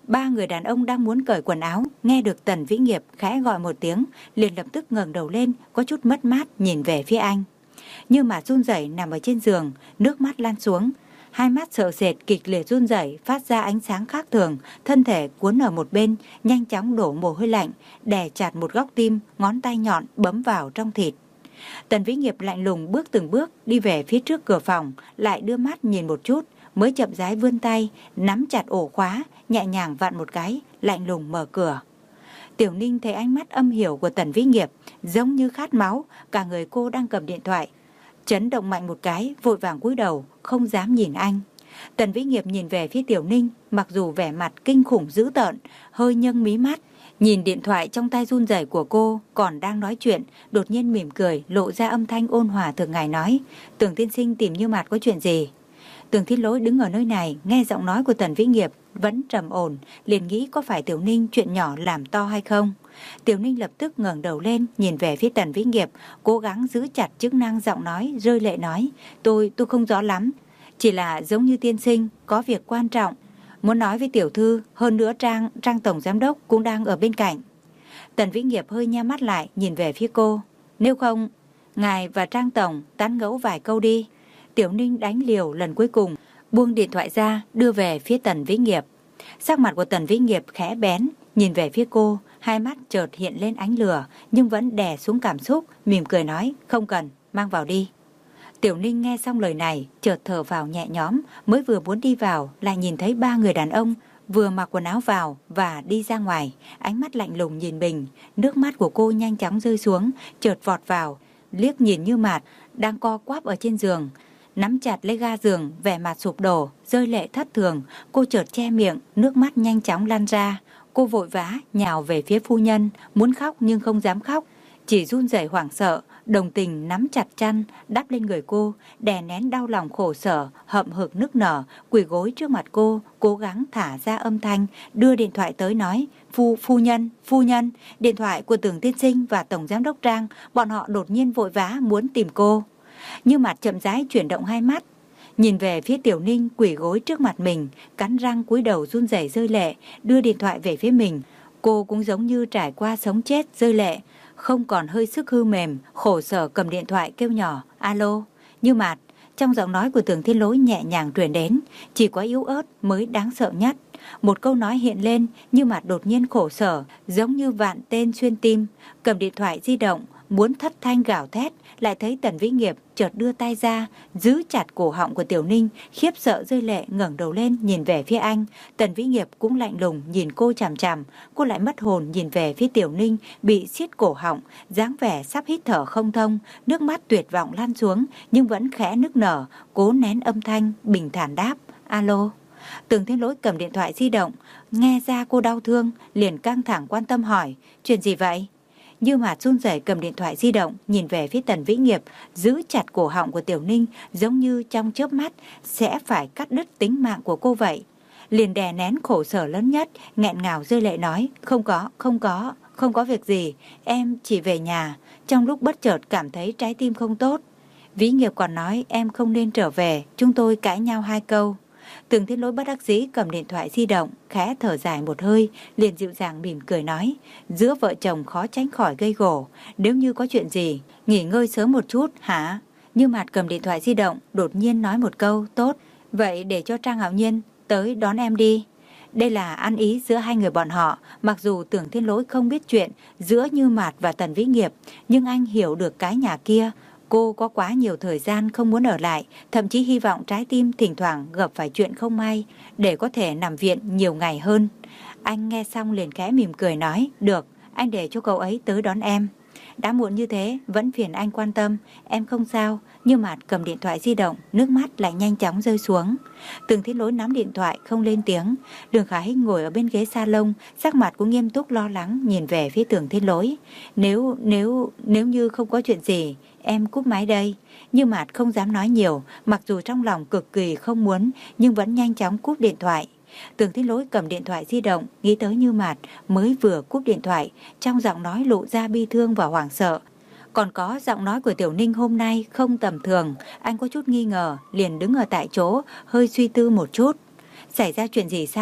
Speaker 1: Ba người đàn ông đang muốn cởi quần áo, nghe được Tần Vĩ Nghiệp khẽ gọi một tiếng, liền lập tức ngẩng đầu lên, có chút mất mát nhìn về phía anh. Như Mạt run rẩy nằm ở trên giường, nước mắt lan xuống, hai mắt sợ sệt kịch liệt run rẩy, phát ra ánh sáng khác thường, thân thể cuốn ở một bên, nhanh chóng đổ mồ hôi lạnh, đè chặt một góc tim, ngón tay nhọn bấm vào trong thịt. Tần Vĩ Nghiệp lạnh lùng bước từng bước đi về phía trước cửa phòng, lại đưa mắt nhìn một chút, mới chậm rãi vươn tay, nắm chặt ổ khóa, nhẹ nhàng vặn một cái, lạnh lùng mở cửa. Tiểu Ninh thấy ánh mắt âm hiểm của Tần Vĩ Nghiệp, giống như khát máu, cả người cô đang cầm điện thoại, chấn động mạnh một cái, vội vàng cúi đầu, không dám nhìn anh. Tần Vĩ Nghiệp nhìn về phía Tiểu Ninh, mặc dù vẻ mặt kinh khủng dữ tợn, hơi nhâng mí mắt, nhìn điện thoại trong tay run rẩy của cô, còn đang nói chuyện, đột nhiên mỉm cười, lộ ra âm thanh ôn hòa thường ngày nói: Tưởng tiên sinh tìm Như Mạt có chuyện gì? Tưởng Thiên Lỗi đứng ở nơi này, nghe giọng nói của Tần Vĩ Nghiệp vẫn trầm ổn, liền nghĩ có phải Tiểu Ninh chuyện nhỏ làm to hay không. Tiểu Ninh lập tức ngẩng đầu lên, nhìn về phía Tần Vĩ Nghiệp, cố gắng giữ chặt chức năng giọng nói, rơi lệ nói: Tôi, tôi không rõ lắm, chỉ là giống như tiên sinh, có việc quan trọng, muốn nói với tiểu thư, hơn nữa Trang, Trang Tổng Giám Đốc cũng đang ở bên cạnh. Tần Vĩ Nghiệp hơi nheo mắt lại, nhìn về phía cô: Nếu không, ngài và Trang Tổng tán gẫu vài câu đi. Tiểu Ninh đánh liều lần cuối cùng, buông điện thoại ra, đưa về phía Tần Vĩ Nghiệp. Sắc mặt của Tần Vĩ Nghiệp khẽ bén, nhìn về phía cô, hai mắt chợt hiện lên ánh lửa, nhưng vẫn đè xuống cảm xúc, mỉm cười nói: Không cần, mang vào đi. Tiểu Ninh nghe xong lời này, chợt thở vào nhẹ nhõm, mới vừa muốn đi vào, lại nhìn thấy ba người đàn ông vừa mặc quần áo vào và đi ra ngoài, ánh mắt lạnh lùng nhìn mình. Nước mắt của cô nhanh chóng rơi xuống, chợt vọt vào, liếc nhìn Như Mạt đang co quắp ở trên giường, nắm chặt lấy ga giường, vẻ mặt sụp đổ, rơi lệ thất thường. Cô chợt che miệng, nước mắt nhanh chóng lan ra. Cô vội vã nhào về phía phu nhân, muốn khóc nhưng không dám khóc, chỉ run rẩy hoảng sợ. Đồng tình nắm chặt chăn đắp lên người cô, đè nén đau lòng khổ sở, hậm hực nức nở, quỳ gối trước mặt cô, cố gắng thả ra âm thanh, đưa điện thoại tới nói: Phu, phu nhân, phu nhân, điện thoại của Tưởng tiên sinh và Tổng Giám Đốc Trang, bọn họ đột nhiên vội vã muốn tìm cô. Như Mạt chậm rãi chuyển động hai mắt, nhìn về phía Tiểu Ninh quỳ gối trước mặt mình, cắn răng cúi đầu run rẩy rơi lệ, đưa điện thoại về phía mình. Cô cũng giống như trải qua sống chết rơi lệ, không còn hơi sức hư mềm, khổ sở cầm điện thoại kêu nhỏ: Alo, Như Mạt. Trong giọng nói của Tưởng Thiên Lỗi nhẹ nhàng truyền đến, chỉ có yếu ớt mới đáng sợ nhất. Một câu nói hiện lên, Như Mạt đột nhiên khổ sở, giống như vạn tên xuyên tim, cầm điện thoại di động, muốn thất thanh gào thét, lại thấy Tần Vĩ Nghiệp chợt đưa tay ra, giữ chặt cổ họng của Tiểu Ninh, khiếp sợ rơi lệ ngẩng đầu lên nhìn về phía anh. Tần Vĩ Nghiệp cũng lạnh lùng nhìn cô chằm chằm, cô lại mất hồn nhìn về phía Tiểu Ninh bị siết cổ họng, dáng vẻ sắp hít thở không thông, nước mắt tuyệt vọng lan xuống, nhưng vẫn khẽ nức nở, cố nén âm thanh, bình thản đáp: Alo. Tưởng Thiên Lỗi cầm điện thoại di động, nghe ra cô đau thương, liền căng thẳng quan tâm hỏi: Chuyện gì vậy? Như Mạt run rẩy cầm điện thoại di động, nhìn về phía Tần Vĩ Nghiệp, giữ chặt cổ họng của Tiểu Ninh, giống như trong chớp mắt sẽ phải cắt đứt tính mạng của cô vậy. Liền đè nén khổ sở lớn nhất, nghẹn ngào rơi lệ nói: Không có, không có, không có việc gì, em chỉ về nhà, trong lúc bất chợt cảm thấy trái tim không tốt. Vĩ Nghiệp còn nói em không nên trở về, chúng tôi cãi nhau hai câu. Tưởng Thiên Lỗi bất đắc dĩ cầm điện thoại di động, khẽ thở dài một hơi, liền dịu dàng mỉm cười nói: Giữa vợ chồng khó tránh khỏi gây gổ, nếu như có chuyện gì, nghỉ ngơi sớm một chút, hả? Như Mạt cầm điện thoại di động, đột nhiên nói một câu: Tốt, vậy để cho Trang Hạo Nhiên tới đón em đi. Đây là ăn ý giữa hai người bọn họ, mặc dù Tưởng Thiên Lỗi không biết chuyện giữa Như Mạt và Tần Vĩ Nghiệp, nhưng anh hiểu được cái nhà kia. Cô có quá nhiều thời gian không muốn ở lại, thậm chí hy vọng trái tim thỉnh thoảng gặp phải chuyện không may để có thể nằm viện nhiều ngày hơn. Anh nghe xong liền khẽ mỉm cười nói: Được, anh để cho cậu ấy tới đón em. Đã muộn như thế, vẫn phiền anh quan tâm, em không sao. Như Mạt cầm điện thoại di động, nước mắt lại nhanh chóng rơi xuống. Tưởng Thiên Lỗi nắm điện thoại không lên tiếng. Đường Khả Hinh ngồi ở bên ghế salon, sắc mặt cũng nghiêm túc lo lắng nhìn về phía Tưởng Thiên Lỗi. Nếu, nếu, nếu như không có chuyện gì, em cúp máy đây. Như Mạt không dám nói nhiều, mặc dù trong lòng cực kỳ không muốn, nhưng vẫn nhanh chóng cúp điện thoại. Tưởng Thiên Lỗi cầm điện thoại di động, nghĩ tới Như Mạt, mới vừa cúp điện thoại, trong giọng nói lộ ra bi thương và hoảng sợ. Còn có giọng nói của Tiểu Ninh hôm nay không tầm thường, anh có chút nghi ngờ, liền đứng ở tại chỗ, hơi suy tư một chút. Xảy ra chuyện gì sao?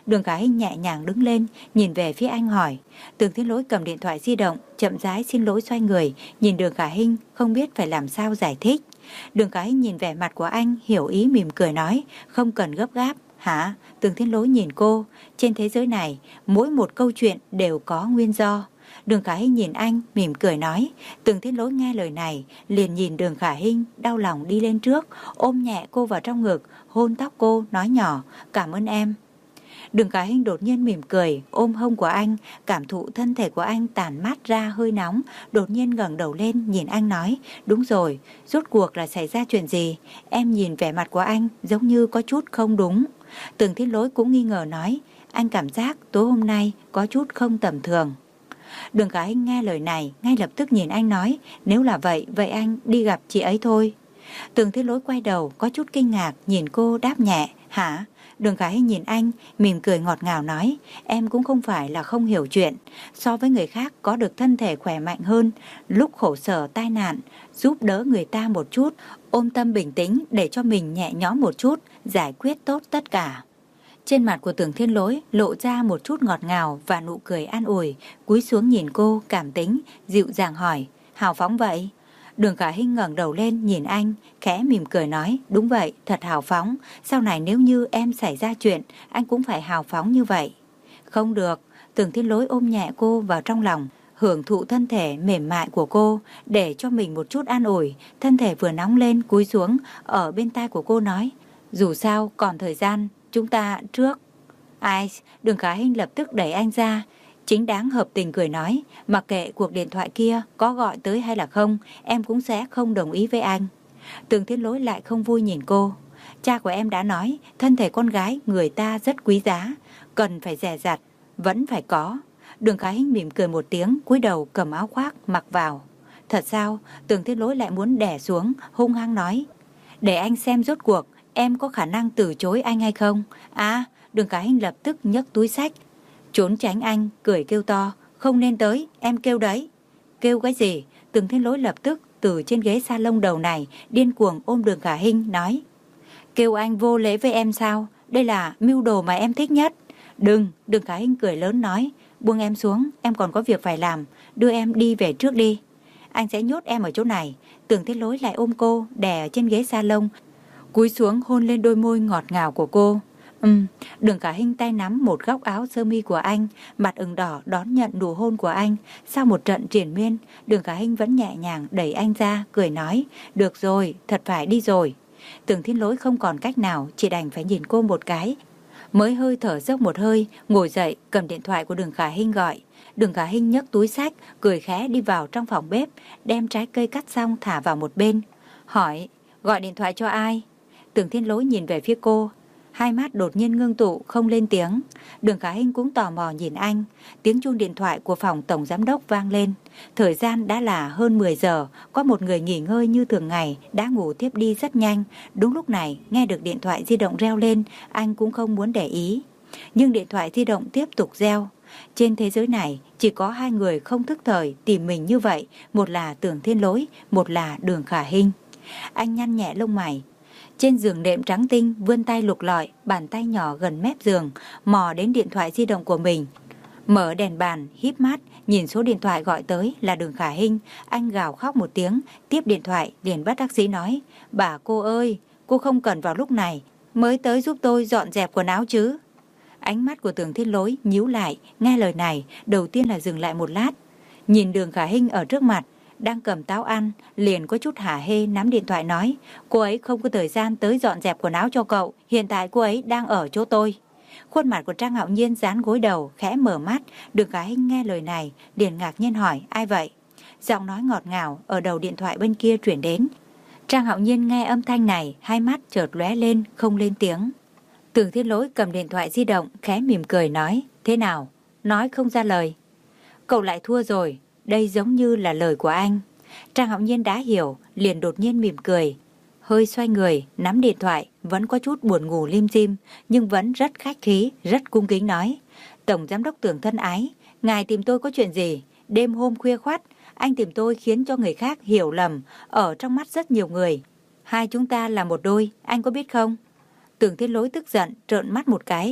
Speaker 1: Đường Khả Hinh nhẹ nhàng đứng lên, nhìn về phía anh hỏi. Tưởng Thiên Lỗi cầm điện thoại di động, chậm rãi xin lỗi xoay người, nhìn Đường Khả Hinh không biết phải làm sao giải thích. Đường Khả Hinh nhìn vẻ mặt của anh, hiểu ý mỉm cười nói, không cần gấp gáp. Hả? Tưởng Thiên Lỗi nhìn cô, trên thế giới này, mỗi một câu chuyện đều có nguyên do. Đường Khả Hinh nhìn anh, mỉm cười nói. Tưởng Thiên Lỗi nghe lời này, liền nhìn Đường Khả Hinh, đau lòng đi lên trước, ôm nhẹ cô vào trong ngực, hôn tóc cô, nói nhỏ, cảm ơn em. Đường Khả Hinh đột nhiên mỉm cười, ôm hông của anh, cảm thụ thân thể của anh tản mát ra hơi nóng, đột nhiên ngẩng đầu lên nhìn anh nói, đúng rồi, rốt cuộc là xảy ra chuyện gì? Em nhìn vẻ mặt của anh giống như có chút không đúng. Tưởng Thiên Lỗi cũng nghi ngờ nói, anh cảm giác tối hôm nay có chút không tầm thường. Đường Khả Hinh nghe lời này, ngay lập tức nhìn anh nói, nếu là vậy, vậy anh đi gặp chị ấy thôi. Tưởng Thiên Lỗi quay đầu, có chút kinh ngạc, nhìn cô đáp nhẹ, hả? Đường Khả Hinh nhìn anh, mỉm cười ngọt ngào nói, em cũng không phải là không hiểu chuyện. So với người khác có được thân thể khỏe mạnh hơn, lúc khổ sở tai nạn, giúp đỡ người ta một chút, ôm tâm bình tĩnh để cho mình nhẹ nhõm một chút, giải quyết tốt tất cả. Trên mặt của Tưởng Thiên Lỗi lộ ra một chút ngọt ngào và nụ cười an ủi, cúi xuống nhìn cô, cảm tính, dịu dàng hỏi, hào phóng vậy? Đường Khả Hinh ngẩng đầu lên nhìn anh, khẽ mỉm cười nói, đúng vậy, thật hào phóng, sau này nếu như em xảy ra chuyện, anh cũng phải hào phóng như vậy. Không được, Tưởng Thiên Lỗi ôm nhẹ cô vào trong lòng, hưởng thụ thân thể mềm mại của cô, để cho mình một chút an ủi, thân thể vừa nóng lên cúi xuống, ở bên tai của cô nói, dù sao còn thời gian, chúng ta trước. Ai? Đường Khả Hinh lập tức đẩy anh ra, chính đáng hợp tình cười nói, mặc kệ cuộc điện thoại kia có gọi tới hay là không, em cũng sẽ không đồng ý với anh. Tưởng Thiên Lỗi lại không vui nhìn cô. Cha của em đã nói, thân thể con gái người ta rất quý giá, cần phải dè dặt, vẫn phải có. Đường Khả Hinh mỉm cười một tiếng, cúi đầu cầm áo khoác mặc vào. Thật sao? Tưởng Thiên Lỗi lại muốn đè xuống, hung hăng nói, để anh xem rốt cuộc em có khả năng từ chối anh hay không. À, Đường Khả Hinh lập tức nhấc túi xách, trốn tránh anh, cười kêu to, không nên tới, em kêu đấy. Kêu cái gì? Tưởng Thiên Lỗi lập tức từ trên ghế salon đầu này điên cuồng ôm Đường Khả Hinh nói, kêu anh vô lễ với em sao? Đây là mưu đồ mà em thích nhất. Đừng, Đường Khả Hinh cười lớn nói, buông em xuống, em còn có việc phải làm, đưa em đi về trước đi. Anh sẽ nhốt em ở chỗ này. Tưởng Thiên Lỗi lại ôm cô, đè ở trên ghế salon, cúi xuống hôn lên đôi môi ngọt ngào của cô. Ừm, Đường Khả Hinh tay nắm một góc áo sơ mi của anh, mặt ửng đỏ đón nhận nụ hôn của anh. Sau một trận triền miên, Đường Khả Hinh vẫn nhẹ nhàng đẩy anh ra, cười nói, được rồi, thật phải đi rồi. Tưởng Thiên Lỗi không còn cách nào, chỉ đành phải nhìn cô một cái, mới hơi thở dốc một hơi, ngồi dậy cầm điện thoại của Đường Khả Hinh gọi. Đường Khả Hinh nhấc túi xách, cười khẽ đi vào trong phòng bếp, đem trái cây cắt xong thả vào một bên, hỏi, gọi điện thoại cho ai? Tưởng Thiên Lỗi nhìn về phía cô, hai mắt đột nhiên ngưng tụ, không lên tiếng. Đường Khả Hinh cũng tò mò nhìn anh. Tiếng chuông điện thoại của phòng tổng giám đốc vang lên. Thời gian đã là hơn mười giờ, có một người nghỉ ngơi như thường ngày đã ngủ tiếp đi rất nhanh. Đúng lúc này nghe được điện thoại di động reo lên, anh cũng không muốn để ý. Nhưng điện thoại di động tiếp tục reo. Trên thế giới này chỉ có hai người không thức thời tìm mình như vậy, một là Tưởng Thiên Lỗi, một là Đường Khả Hinh. Anh nhăn nhẹ lông mày. Trên giường đệm trắng tinh, vươn tay lục lọi, bàn tay nhỏ gần mép giường, mò đến điện thoại di động của mình. Mở đèn bàn, híp mắt, nhìn số điện thoại gọi tới là Đường Khả Hinh. Anh gào khóc một tiếng, tiếp điện thoại, liền bất đắc dĩ nói, bà cô ơi, cô không cần vào lúc này, mới tới giúp tôi dọn dẹp quần áo chứ. Ánh mắt của Tưởng Thiên Lỗi nhíu lại, nghe lời này, đầu tiên là dừng lại một lát. Nhìn Đường Khả Hinh ở trước mặt, đang cầm táo ăn, liền có chút hả hê nắm điện thoại nói, cô ấy không có thời gian tới dọn dẹp quần áo cho cậu, hiện tại cô ấy đang ở chỗ tôi. Khuôn mặt của Trang Hạo Nhiên dán gối đầu, khẽ mở mắt. Đường Khả Hinh nghe lời này, liền ngạc nhiên hỏi, ai vậy? Giọng nói ngọt ngào ở đầu điện thoại bên kia chuyển đến. Trang Hạo Nhiên nghe âm thanh này, hai mắt chợt lóe lên, không lên tiếng. Tưởng Thiên Lỗi cầm điện thoại di động, khẽ mỉm cười nói, thế nào? Nói không ra lời. Cậu lại thua rồi. Đây giống như là lời của anh. Trang Hạo Nhiên đã hiểu, liền đột nhiên mỉm cười, hơi xoay người, nắm điện thoại, vẫn có chút buồn ngủ lim dim, nhưng vẫn rất khách khí, rất cung kính nói, Tổng Giám đốc Tưởng thân ái, ngài tìm tôi có chuyện gì? Đêm hôm khuya khoắt, anh tìm tôi khiến cho người khác hiểu lầm, ở trong mắt rất nhiều người. Hai chúng ta là một đôi, anh có biết không? Tưởng Thiên Lỗi tức giận, trợn mắt một cái,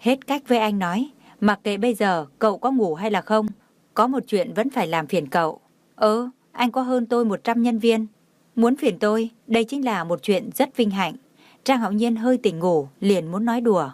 Speaker 1: hết cách với anh nói, mặc kệ bây giờ cậu có ngủ hay là không, có một chuyện vẫn phải làm phiền cậu. Ơ, anh có hơn tôi một trăm nhân viên. Muốn phiền tôi, đây chính là một chuyện rất vinh hạnh. Trang Hạo Nhiên hơi tỉnh ngủ, liền muốn nói đùa.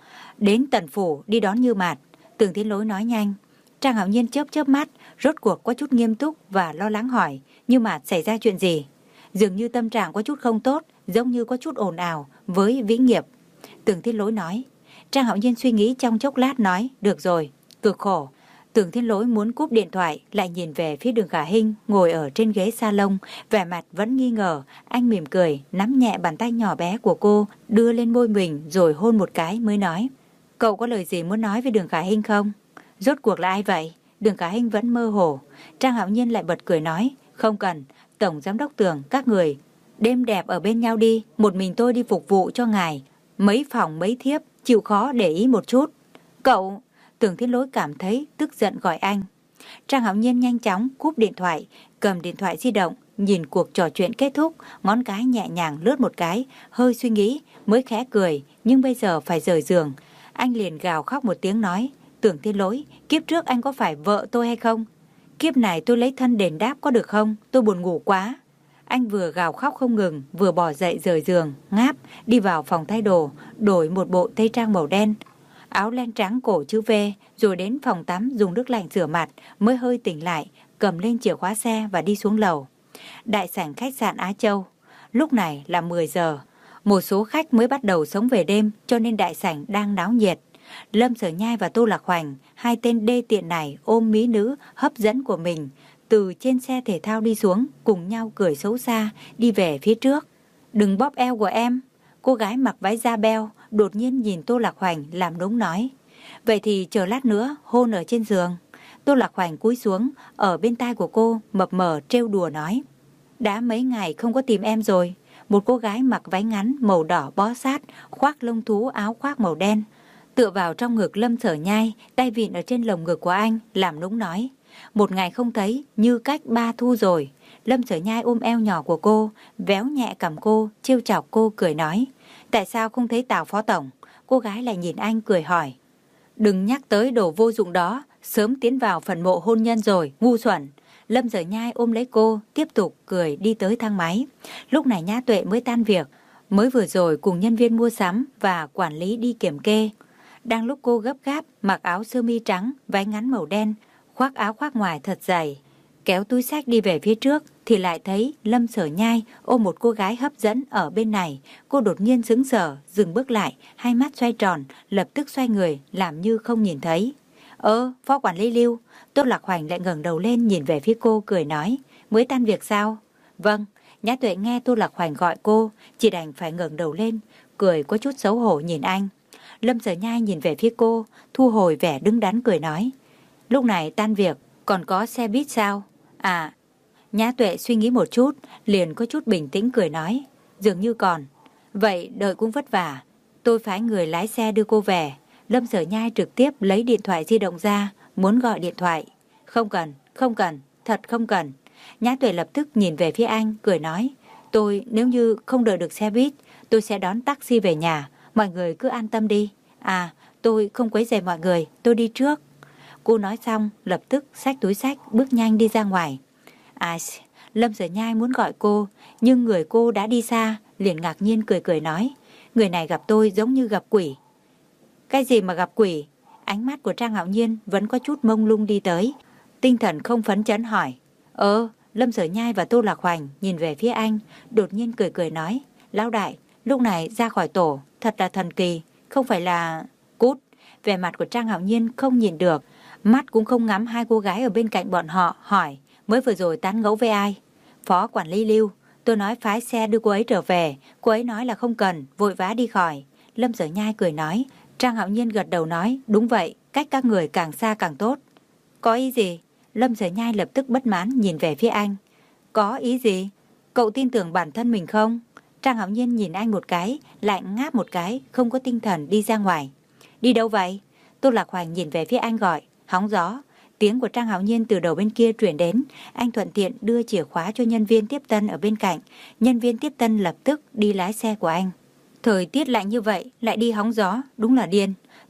Speaker 1: Đến Tần Phủ đi đón Như Mạt, Tưởng Thiên Lỗi nói nhanh. Trang Hạo Nhiên chớp chớp mắt, rốt cuộc có chút nghiêm túc và lo lắng hỏi, Như Mạt xảy ra chuyện gì? Dường như tâm trạng có chút không tốt, giống như có chút ồn ào với Vĩ Nghiệp. Tưởng Thiên Lỗi nói. Trang Hạo Nhiên suy nghĩ trong chốc lát nói, được rồi, cực khổ. Tưởng Thiên Lỗi muốn cúp điện thoại, lại nhìn về phía Đường Khả Hinh ngồi ở trên ghế salon, vẻ mặt vẫn nghi ngờ. Anh mỉm cười, nắm nhẹ bàn tay nhỏ bé của cô, đưa lên môi mình rồi hôn một cái mới nói, cậu có lời gì muốn nói với Đường Khả Hinh không? Rốt cuộc là ai vậy? Đường Khả Hinh vẫn mơ hồ. Trang Hạo Nhiên lại bật cười nói, không cần, Tổng Giám đốc Tưởng, các người đêm đẹp ở bên nhau đi, một mình tôi đi phục vụ cho ngài. Mấy phòng mấy thiếp, chịu khó để ý một chút. Cậu... Tưởng Thiên Lỗi cảm thấy tức giận gọi anh. Trang Hạo Nhiên nhanh chóng cúp điện thoại, cầm điện thoại di động, nhìn cuộc trò chuyện kết thúc, ngón cái nhẹ nhàng lướt một cái, hơi suy nghĩ, mới khẽ cười, nhưng bây giờ phải rời giường. Anh liền gào khóc một tiếng nói, Tưởng Thiên Lỗi, kiếp trước anh có phải vợ tôi hay không? Kiếp này tôi lấy thân đền đáp có được không? Tôi buồn ngủ quá. Anh vừa gào khóc không ngừng, vừa bỏ dậy rời giường, ngáp, đi vào phòng thay đồ, đổi một bộ tây trang màu đen, áo len trắng cổ chữ V, rồi đến phòng tắm dùng nước lạnh rửa mặt, mới hơi tỉnh lại, cầm lên chìa khóa xe và đi xuống lầu. Đại sảnh khách sạn Á Châu. Lúc này là mười giờ. Một số khách mới bắt đầu sống về đêm, cho nên đại sảnh đang náo nhiệt. Lâm Sở Nhai và Tô Lạc Hoành, hai tên đê tiện này ôm mỹ nữ hấp dẫn của mình, từ trên xe thể thao đi xuống, cùng nhau cười xấu xa, đi về phía trước. Đừng bóp eo của em. Cô gái mặc váy da beo đột nhiên nhìn Tô Lạc Hoành làm nũng nói. Vậy thì chờ lát nữa hôn ở trên giường. Tô Lạc Hoành cúi xuống, ở bên tai của cô mập mờ trêu đùa nói. Đã mấy ngày không có tìm em rồi. Một cô gái mặc váy ngắn màu đỏ bó sát, khoác lông thú áo khoác màu đen, tựa vào trong ngực Lâm Sở Nhai, tay vịn ở trên lồng ngực của anh, làm nũng nói. Một ngày không thấy, như cách ba thu rồi. Lâm Sở Nhai ôm eo nhỏ của cô, véo nhẹ cằm cô, trêu chọc cô cười nói. Tại sao không thấy Tào Phó Tổng? Cô gái lại nhìn anh cười hỏi. Đừng nhắc tới đồ vô dụng đó, sớm tiến vào phần mộ hôn nhân rồi, ngu xuẩn. Lâm Sở Nhai ôm lấy cô, tiếp tục cười đi tới thang máy. Lúc này Nhã Tuệ mới tan việc, mới vừa rồi cùng nhân viên mua sắm và quản lý đi kiểm kê. Đang lúc cô gấp gáp, mặc áo sơ mi trắng, váy ngắn màu đen, khoác áo khoác ngoài thật dày, kéo túi xách đi về phía trước, thì lại thấy Lâm Sở Nhai ôm một cô gái hấp dẫn ở bên này. Cô đột nhiên sững sờ, dừng bước lại, hai mắt xoay tròn, lập tức xoay người, làm như không nhìn thấy. Ơ, phó quản lý Lưu. Tô Lạc Hoành lại ngẩng đầu lên nhìn về phía cô, cười nói, mới tan việc sao? Vâng. Nhã Tuệ nghe Tô Lạc Hoành gọi cô, chỉ đành phải ngẩng đầu lên, cười có chút xấu hổ nhìn anh. Lâm Sở Nhai nhìn về phía cô, thu hồi vẻ đứng đắn cười nói, lúc này tan việc, còn có xe buýt sao? À, Nhã Tuệ suy nghĩ một chút, liền có chút bình tĩnh cười nói, dường như còn. Vậy đợi cũng vất vả, tôi phái người lái xe đưa cô về. Lâm Sở Nhai trực tiếp lấy điện thoại di động ra, muốn gọi điện thoại. Không cần, không cần, thật không cần. Nhã Tuệ lập tức nhìn về phía anh, cười nói, tôi nếu như không đợi được xe buýt, tôi sẽ đón taxi về nhà, mọi người cứ an tâm đi. À, tôi không quấy rầy mọi người, tôi đi trước. Cô nói xong, lập tức xách túi xách, bước nhanh đi ra ngoài. À, Lâm Sở Nhai muốn gọi cô, nhưng người cô đã đi xa, liền ngạc nhiên cười cười nói, người này gặp tôi giống như gặp quỷ. Cái gì mà gặp quỷ? Ánh mắt của Trang Hạo Nhiên vẫn có chút mông lung đi tới, tinh thần không phấn chấn hỏi. Ờ, Lâm Sở Nhai và Tô Lạc Hoành nhìn về phía anh, đột nhiên cười cười nói, lão đại, lúc này ra khỏi tổ, thật là thần kỳ, không phải là... Cút. Vẻ mặt của Trang Hạo Nhiên không nhìn được, mắt cũng không ngắm hai cô gái ở bên cạnh bọn họ, hỏi, mới vừa rồi tán gẫu với ai? Phó quản lý Lưu, tôi nói phái xe đưa cô ấy trở về, cô ấy nói là không cần, vội vã đi khỏi. Lâm Sở Nhai cười nói. Trang Hạo Nhiên gật đầu nói, đúng vậy, cách các người càng xa càng tốt. Có ý gì? Lâm Sở Nhai lập tức bất mãn nhìn về phía anh. Có ý gì? Cậu tin tưởng bản thân mình không? Trang Hạo Nhiên nhìn anh một cái, lại ngáp một cái, không có tinh thần đi ra ngoài. Đi đâu vậy? Tô Lạc Hoành nhìn về phía anh gọi, hóng gió. Tiếng của Trang Hạo Nhiên từ đầu bên kia truyền đến, anh thuận tiện đưa chìa khóa cho nhân viên tiếp tân ở bên cạnh. Nhân viên tiếp tân lập tức đi lái xe của anh. Thời tiết lạnh như vậy, lại đi hóng gió, đúng là điên.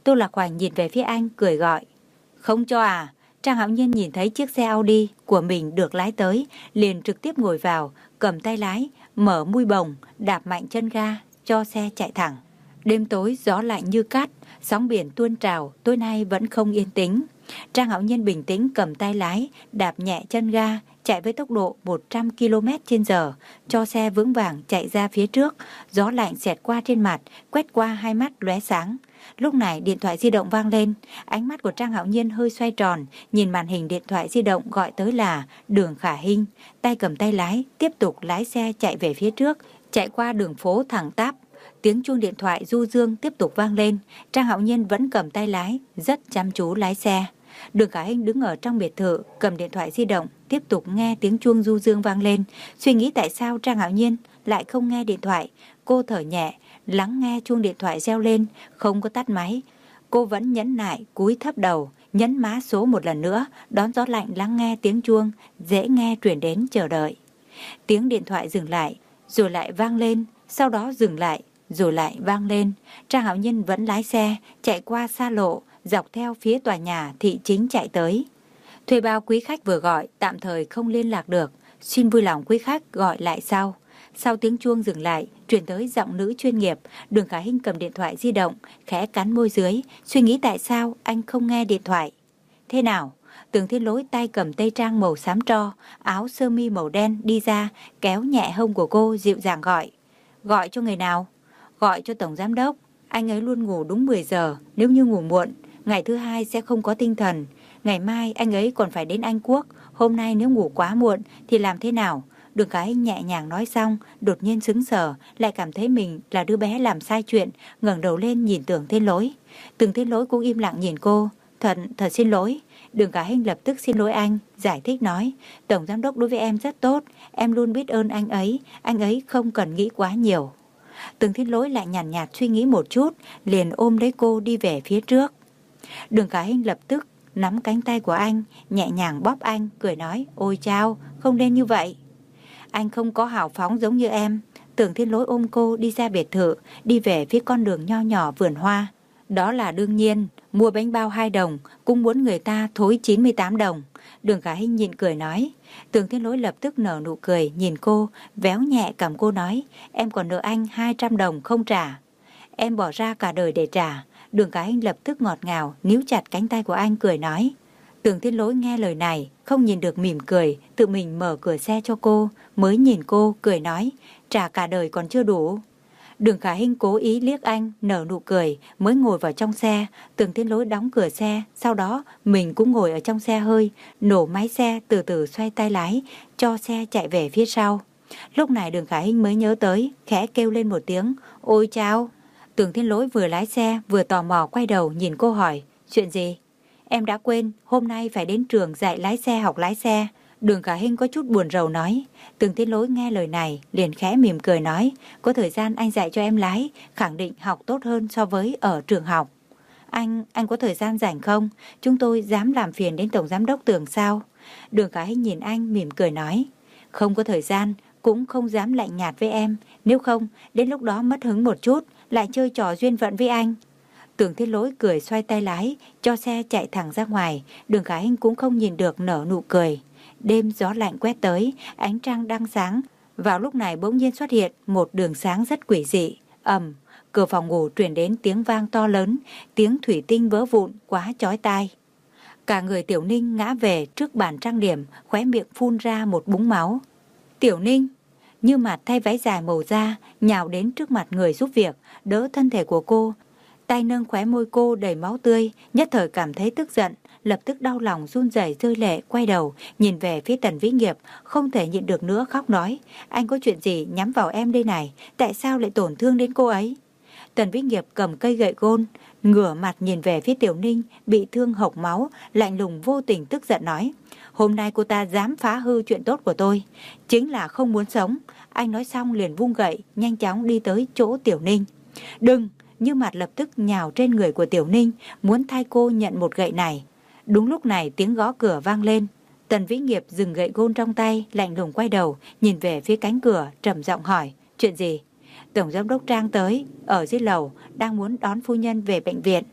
Speaker 1: Tô Lạc Hoành nhìn về phía anh cười gọi. Không cho à? Trang Hạo Nhiên nhìn thấy chiếc xe Audi của mình được lái tới, liền trực tiếp ngồi vào, cầm tay lái, mở mui bồng, đạp mạnh chân ga, cho xe chạy thẳng. Đêm tối gió lạnh như cát, sóng biển tuôn trào, tối nay vẫn không yên tĩnh. Trang Hạo Nhiên bình tĩnh cầm tay lái, đạp nhẹ chân ga, chạy với tốc độ một trăm ki lô mét trên giờ, cho xe vững vàng chạy ra phía trước. Gió lạnh xẹt qua trên mặt, quét qua hai mắt lóe sáng. Lúc này điện thoại di động vang lên, ánh mắt của Trang Hạo Nhiên hơi xoay tròn, nhìn màn hình điện thoại di động gọi tới là Đường Khả Hinh, tay cầm tay lái, tiếp tục lái xe chạy về phía trước, chạy qua đường phố thẳng tắp. Tiếng chuông điện thoại du dương tiếp tục vang lên, Trang Hạo Nhiên vẫn cầm tay lái, rất chăm chú lái xe. Đường Khả Hinh đứng ở trong biệt thự, cầm điện thoại di động, tiếp tục nghe tiếng chuông du dương vang lên, suy nghĩ tại sao Trang Hạo Nhiên lại không nghe điện thoại. Cô thở nhẹ, lắng nghe chuông điện thoại reo lên, không có tắt máy. Cô vẫn nhẫn nại cúi thấp đầu, nhấn má số một lần nữa, đón gió lạnh lắng nghe tiếng chuông, dễ nghe truyền đến chờ đợi. Tiếng điện thoại dừng lại, rồi lại vang lên, sau đó dừng lại, rồi lại vang lên. Trang Hạo Nhiên vẫn lái xe, chạy qua xa lộ, dọc theo phía tòa nhà thị chính chạy tới. Thuê bao quý khách vừa gọi, tạm thời không liên lạc được, xin vui lòng quý khách gọi lại sau. Sau tiếng chuông dừng lại, truyền tới giọng nữ chuyên nghiệp. Đường Khả Hinh cầm điện thoại di động, khẽ cắn môi dưới, suy nghĩ tại sao anh không nghe điện thoại. Thế nào? Tưởng Thiên Lỗi tay cầm tây trang màu xám tro, áo sơ mi màu đen đi ra, kéo nhẹ hông của cô dịu dàng gọi. Gọi cho người nào? Gọi cho tổng giám đốc. Anh ấy luôn ngủ đúng mười giờ, nếu như ngủ muộn, ngày thứ hai sẽ không có tinh thần. Ngày mai anh ấy còn phải đến Anh Quốc, hôm nay nếu ngủ quá muộn thì làm thế nào? Đường Khả Hinh nhẹ nhàng nói xong, đột nhiên sững sờ, lại cảm thấy mình là đứa bé làm sai chuyện, ngẩng đầu lên nhìn Tưởng Thiên Lỗi. Tưởng Thiên Lỗi cũng im lặng nhìn cô. Thật, thật xin lỗi. Đường Khả Hinh lập tức xin lỗi anh, giải thích nói, tổng giám đốc đối với em rất tốt, em luôn biết ơn anh ấy, anh ấy không cần nghĩ quá nhiều. Tưởng Thiên Lỗi lại nhàn nhạt, nhạt suy nghĩ một chút, liền ôm lấy cô đi về phía trước. Đường Khả Hinh lập tức nắm cánh tay của anh, nhẹ nhàng bóp anh, cười nói, ôi chao, không nên như vậy. Anh không có hào phóng giống như em. Tưởng Thiên Lỗi ôm cô đi ra biệt thự, đi về phía con đường nho nhỏ vườn hoa. Đó là đương nhiên, mua bánh bao hai đồng, cũng muốn người ta thối chín mươi tám đồng. Đường Khả Hinh nhịn cười nói. Tưởng Thiên Lỗi lập tức nở nụ cười, nhìn cô, véo nhẹ cầm cô nói, em còn nợ anh hai trăm đồng không trả. Em bỏ ra cả đời để trả. Đường Khả Hinh lập tức ngọt ngào, níu chặt cánh tay của anh cười nói. Tưởng Thiên Lỗi nghe lời này, không nhìn được mỉm cười, tự mình mở cửa xe cho cô, mới nhìn cô, cười nói, trả cả đời còn chưa đủ. Đường Khả Hinh cố ý liếc anh, nở nụ cười, mới ngồi vào trong xe. Tưởng Thiên Lỗi đóng cửa xe, sau đó mình cũng ngồi ở trong xe hơi, nổ máy xe, từ từ xoay tay lái, cho xe chạy về phía sau. Lúc này Đường Khả Hinh mới nhớ tới, khẽ kêu lên một tiếng, ôi chao. Tưởng Thiên Lỗi vừa lái xe, vừa tò mò quay đầu nhìn cô hỏi, chuyện gì? Em đã quên, hôm nay phải đến trường dạy lái xe học lái xe. Đường Khả Hinh có chút buồn rầu nói. Tưởng Thiên Lỗi nghe lời này, liền khẽ mỉm cười nói, có thời gian anh dạy cho em lái, khẳng định học tốt hơn so với ở trường học. Anh, anh có thời gian rảnh không? Chúng tôi dám làm phiền đến tổng giám đốc Tưởng sao? Đường Khả Hinh nhìn anh mỉm cười nói, không có thời gian, cũng không dám lạnh nhạt với em, nếu không, đến lúc đó mất hứng một chút, lại chơi trò duyên phận với anh. Tưởng Thiên Lỗi cười xoay tay lái, cho xe chạy thẳng ra ngoài. Đường Khả Hinh cũng không nhìn được nở nụ cười. Đêm gió lạnh quét tới, ánh trăng đang sáng. Vào lúc này bỗng nhiên xuất hiện một đường sáng rất quỷ dị. Ầm, cửa phòng ngủ truyền đến tiếng vang to lớn, tiếng thủy tinh vỡ vụn quá chói tai. Cả người Tiểu Ninh ngã về trước bàn trang điểm, khóe miệng phun ra một búng máu. Tiểu Ninh, Như Mạt thay váy dài màu da, nhào đến trước mặt người giúp việc, đỡ thân thể của cô. Tay nâng khóe môi cô đầy máu tươi, nhất thời cảm thấy tức giận, lập tức đau lòng run rẩy rơi lệ, quay đầu, nhìn về phía Tần Vĩ Nghiệp, không thể nhịn được nữa khóc nói, anh có chuyện gì nhắm vào em đây này, tại sao lại tổn thương đến cô ấy? Tần Vĩ Nghiệp cầm cây gậy gôn, ngửa mặt nhìn về phía Tiểu Ninh, bị thương hộc máu, lạnh lùng vô tình tức giận nói, hôm nay cô ta dám phá hư chuyện tốt của tôi, chính là không muốn sống. Anh nói xong liền vung gậy, nhanh chóng đi tới chỗ Tiểu Ninh. Đừng! Như Mạt lập tức nhào trên người của Tiểu Ninh, muốn thay cô nhận một gậy này. Đúng lúc này tiếng gõ cửa vang lên. Tần Vĩ Nghiệp dừng gậy gôn trong tay, lạnh lùng quay đầu, nhìn về phía cánh cửa, trầm giọng hỏi, chuyện gì? Tổng giám đốc Trang tới, ở dưới lầu, đang muốn đón phu nhân về bệnh viện.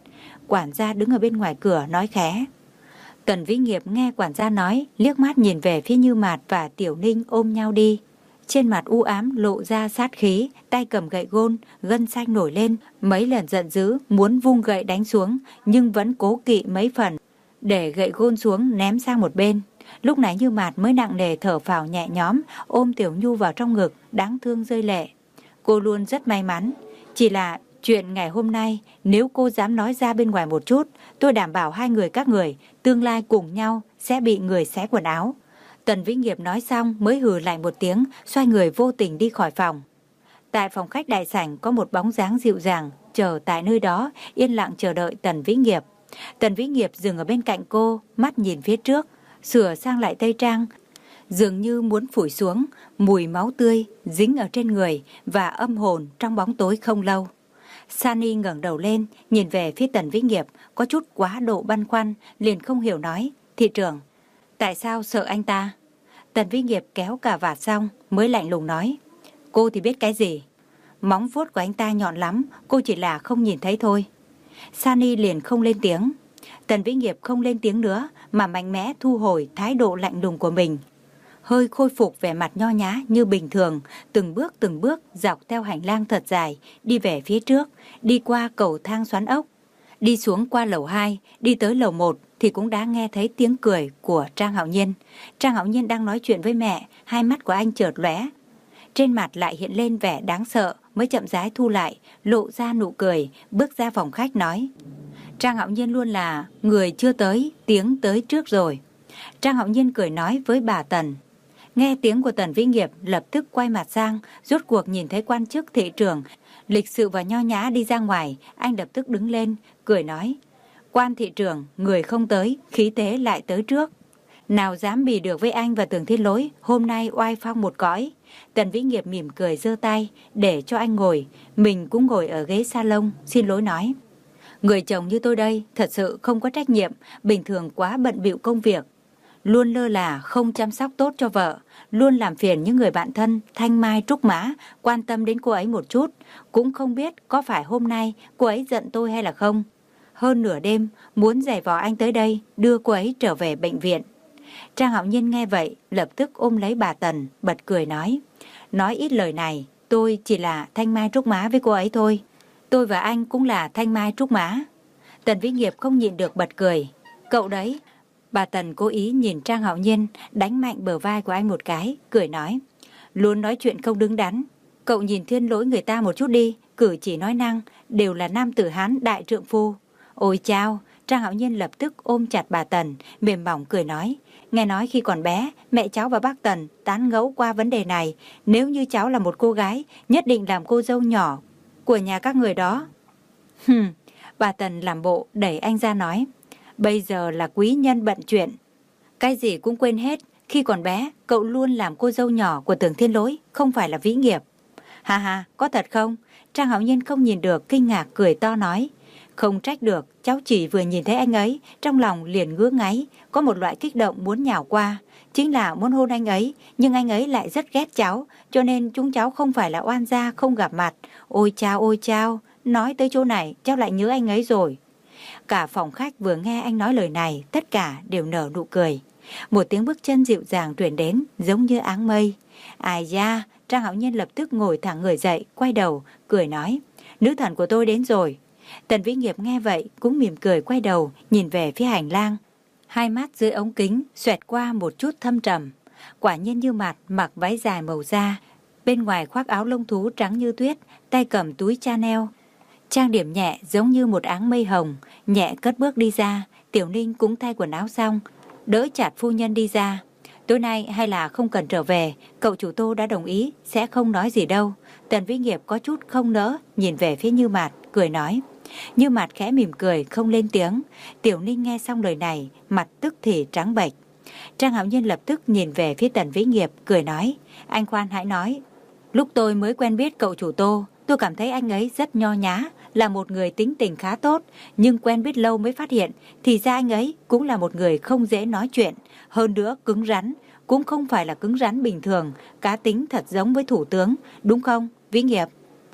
Speaker 1: quản gia đứng ở bên ngoài cửa nói khẽ. Tần Vĩ Nghiệp nghe quản gia nói, liếc mắt nhìn về phía Như Mạt và Tiểu Ninh ôm nhau đi. Trên mặt u ám lộ ra sát khí, tay cầm gậy gôn, gân xanh nổi lên, mấy lần giận dữ muốn vung gậy đánh xuống, nhưng vẫn cố kỵ mấy phần, để gậy gôn xuống ném sang một bên. Lúc này Như Mạt mới nặng nề thở phào nhẹ nhõm, ôm Tiểu Nhu vào trong ngực, đáng thương rơi lệ. Cô luôn rất may mắn, chỉ là chuyện ngày hôm nay nếu cô dám nói ra bên ngoài một chút, tôi đảm bảo hai người các người tương lai cùng nhau sẽ bị người xé quần áo. Tần Vĩ Nghiệp nói xong mới hừ lạnh một tiếng, xoay người vô tình đi khỏi phòng. Tại phòng khách đại sảnh có một bóng dáng dịu dàng chờ tại nơi đó, yên lặng chờ đợi Tần Vĩ Nghiệp. Tần Vĩ Nghiệp dừng ở bên cạnh cô, mắt nhìn phía trước, sửa sang lại tây trang, dường như muốn phủi xuống mùi máu tươi dính ở trên người và âm hồn trong bóng tối không lâu. Sunny ngẩng đầu lên, nhìn về phía Tần Vĩ Nghiệp, có chút quá độ băn khoăn, liền không hiểu nói, thị trưởng, tại sao sợ anh ta? Tần Vĩ Nghiệp kéo cà vạt xong mới lạnh lùng nói, cô thì biết cái gì? Móng vuốt của anh ta nhọn lắm, cô chỉ là không nhìn thấy thôi. Sunny liền không lên tiếng. Tần Vĩ Nghiệp không lên tiếng nữa mà mạnh mẽ thu hồi thái độ lạnh lùng của mình. Hơi khôi phục vẻ mặt nho nhã như bình thường, từng bước từng bước dọc theo hành lang thật dài, đi về phía trước, đi qua cầu thang xoắn ốc. Đi xuống qua lầu hai, đi tới lầu một thì cũng đã nghe thấy tiếng cười của Trang Hạo Nhiên. Trang Hạo Nhiên đang nói chuyện với mẹ, hai mắt của anh chợt lóe. Trên mặt lại hiện lên vẻ đáng sợ, mới chậm rãi thu lại, lộ ra nụ cười, bước ra phòng khách nói. Trang Hạo Nhiên luôn là người chưa tới, tiếng tới trước rồi. Trang Hạo Nhiên cười nói với bà Tần. Nghe tiếng của Tần Vĩ Nghiệp lập tức quay mặt sang, rốt cuộc nhìn thấy quan chức thị trưởng, lịch sự và nho nhã đi ra ngoài, anh lập tức đứng lên, cười nói. Quan thị trưởng, người không tới, khí thế lại tới trước. Nào dám bì được với anh và Tưởng Thiên Lỗi, hôm nay oai phong một cõi. Tần Vĩ Nghiệp mỉm cười giơ tay, để cho anh ngồi, mình cũng ngồi ở ghế salon, xin lỗi nói. Người chồng như tôi đây, thật sự không có trách nhiệm, bình thường quá bận bịu công việc. Luôn lơ là không chăm sóc tốt cho vợ, luôn làm phiền những người bạn thân, thanh mai trúc mã, quan tâm đến cô ấy một chút. Cũng không biết có phải hôm nay cô ấy giận tôi hay là không. Hơn nửa đêm, muốn giày vò anh tới đây, đưa cô ấy trở về bệnh viện. Trang Hạo Nhiên nghe vậy, lập tức ôm lấy bà Tần, bật cười nói. Nói ít lời này, tôi chỉ là thanh mai trúc mã với cô ấy thôi. Tôi và anh cũng là thanh mai trúc mã. Tần Vĩ Nghiệp không nhịn được bật cười. Cậu đấy. Bà Tần cố ý nhìn Trang Hạo Nhiên, đánh mạnh bờ vai của anh một cái, cười nói. Luôn nói chuyện không đứng đắn. Cậu nhìn Thiên Lỗi người ta một chút đi, cử chỉ nói năng, đều là nam tử Hán đại trượng phu. Ôi chao, Trang Hạo Nhiên lập tức ôm chặt bà Tần, mềm mỏng cười nói. Nghe nói khi còn bé, mẹ cháu và bác Tần tán gẫu qua vấn đề này. Nếu như cháu là một cô gái, nhất định làm cô dâu nhỏ của nhà các người đó. Hừm, bà Tần làm bộ đẩy anh ra nói. Bây giờ là quý nhân bận chuyện, cái gì cũng quên hết. Khi còn bé, cậu luôn làm cô dâu nhỏ của Tưởng Thiên Lỗi, không phải là Vĩ Nghiệp. Ha ha, có thật không? Trang Hạo Nhiên không nhìn được, kinh ngạc cười to nói. Không trách được, cháu chỉ vừa nhìn thấy anh ấy, trong lòng liền ngứa ngáy, có một loại kích động muốn nhào qua. Chính là muốn hôn anh ấy, nhưng anh ấy lại rất ghét cháu, cho nên chúng cháu không phải là oan gia không gặp mặt. Ôi chao, ôi chao, nói tới chỗ này, cháu lại nhớ anh ấy rồi. Cả phòng khách vừa nghe anh nói lời này, tất cả đều nở nụ cười. Một tiếng bước chân dịu dàng truyền đến, giống như áng mây. Ai da, Trang Hạo Nhiên lập tức ngồi thẳng người dậy, quay đầu, cười nói. Nữ thần của tôi đến rồi. Tần Vĩ Nghiệp nghe vậy, cũng mỉm cười quay đầu, nhìn về phía hành lang. Hai mắt dưới ống kính, xoẹt qua một chút thâm trầm. Quả nhiên Như Mạt mặc váy dài màu da, bên ngoài khoác áo lông thú trắng như tuyết, tay cầm túi Chanel. Trang điểm nhẹ giống như một áng mây hồng, nhẹ cất bước đi ra. Tiểu Ninh cũng thay quần áo xong, đỡ chặt phu nhân đi ra. Tối nay hay là không cần trở về, cậu chủ Tô đã đồng ý, sẽ không nói gì đâu. Tần Vĩ Nghiệp có chút không nỡ, nhìn về phía Như Mạt, cười nói. Như Mạt khẽ mỉm cười, không lên tiếng. Tiểu Ninh nghe xong lời này, mặt tức thì trắng bệch. Trang Hạo Nhiên lập tức nhìn về phía Tần Vĩ Nghiệp, cười nói. Anh khoan hãy nói. Lúc tôi mới quen biết cậu chủ Tô, tôi cảm thấy anh ấy rất nho nhã, là một người tính tình khá tốt, nhưng quen biết lâu mới phát hiện, thì ra anh ấy cũng là một người không dễ nói chuyện, hơn nữa cứng rắn, cũng không phải là cứng rắn bình thường, cá tính thật giống với thủ tướng, đúng không, Vĩ Nghiệp?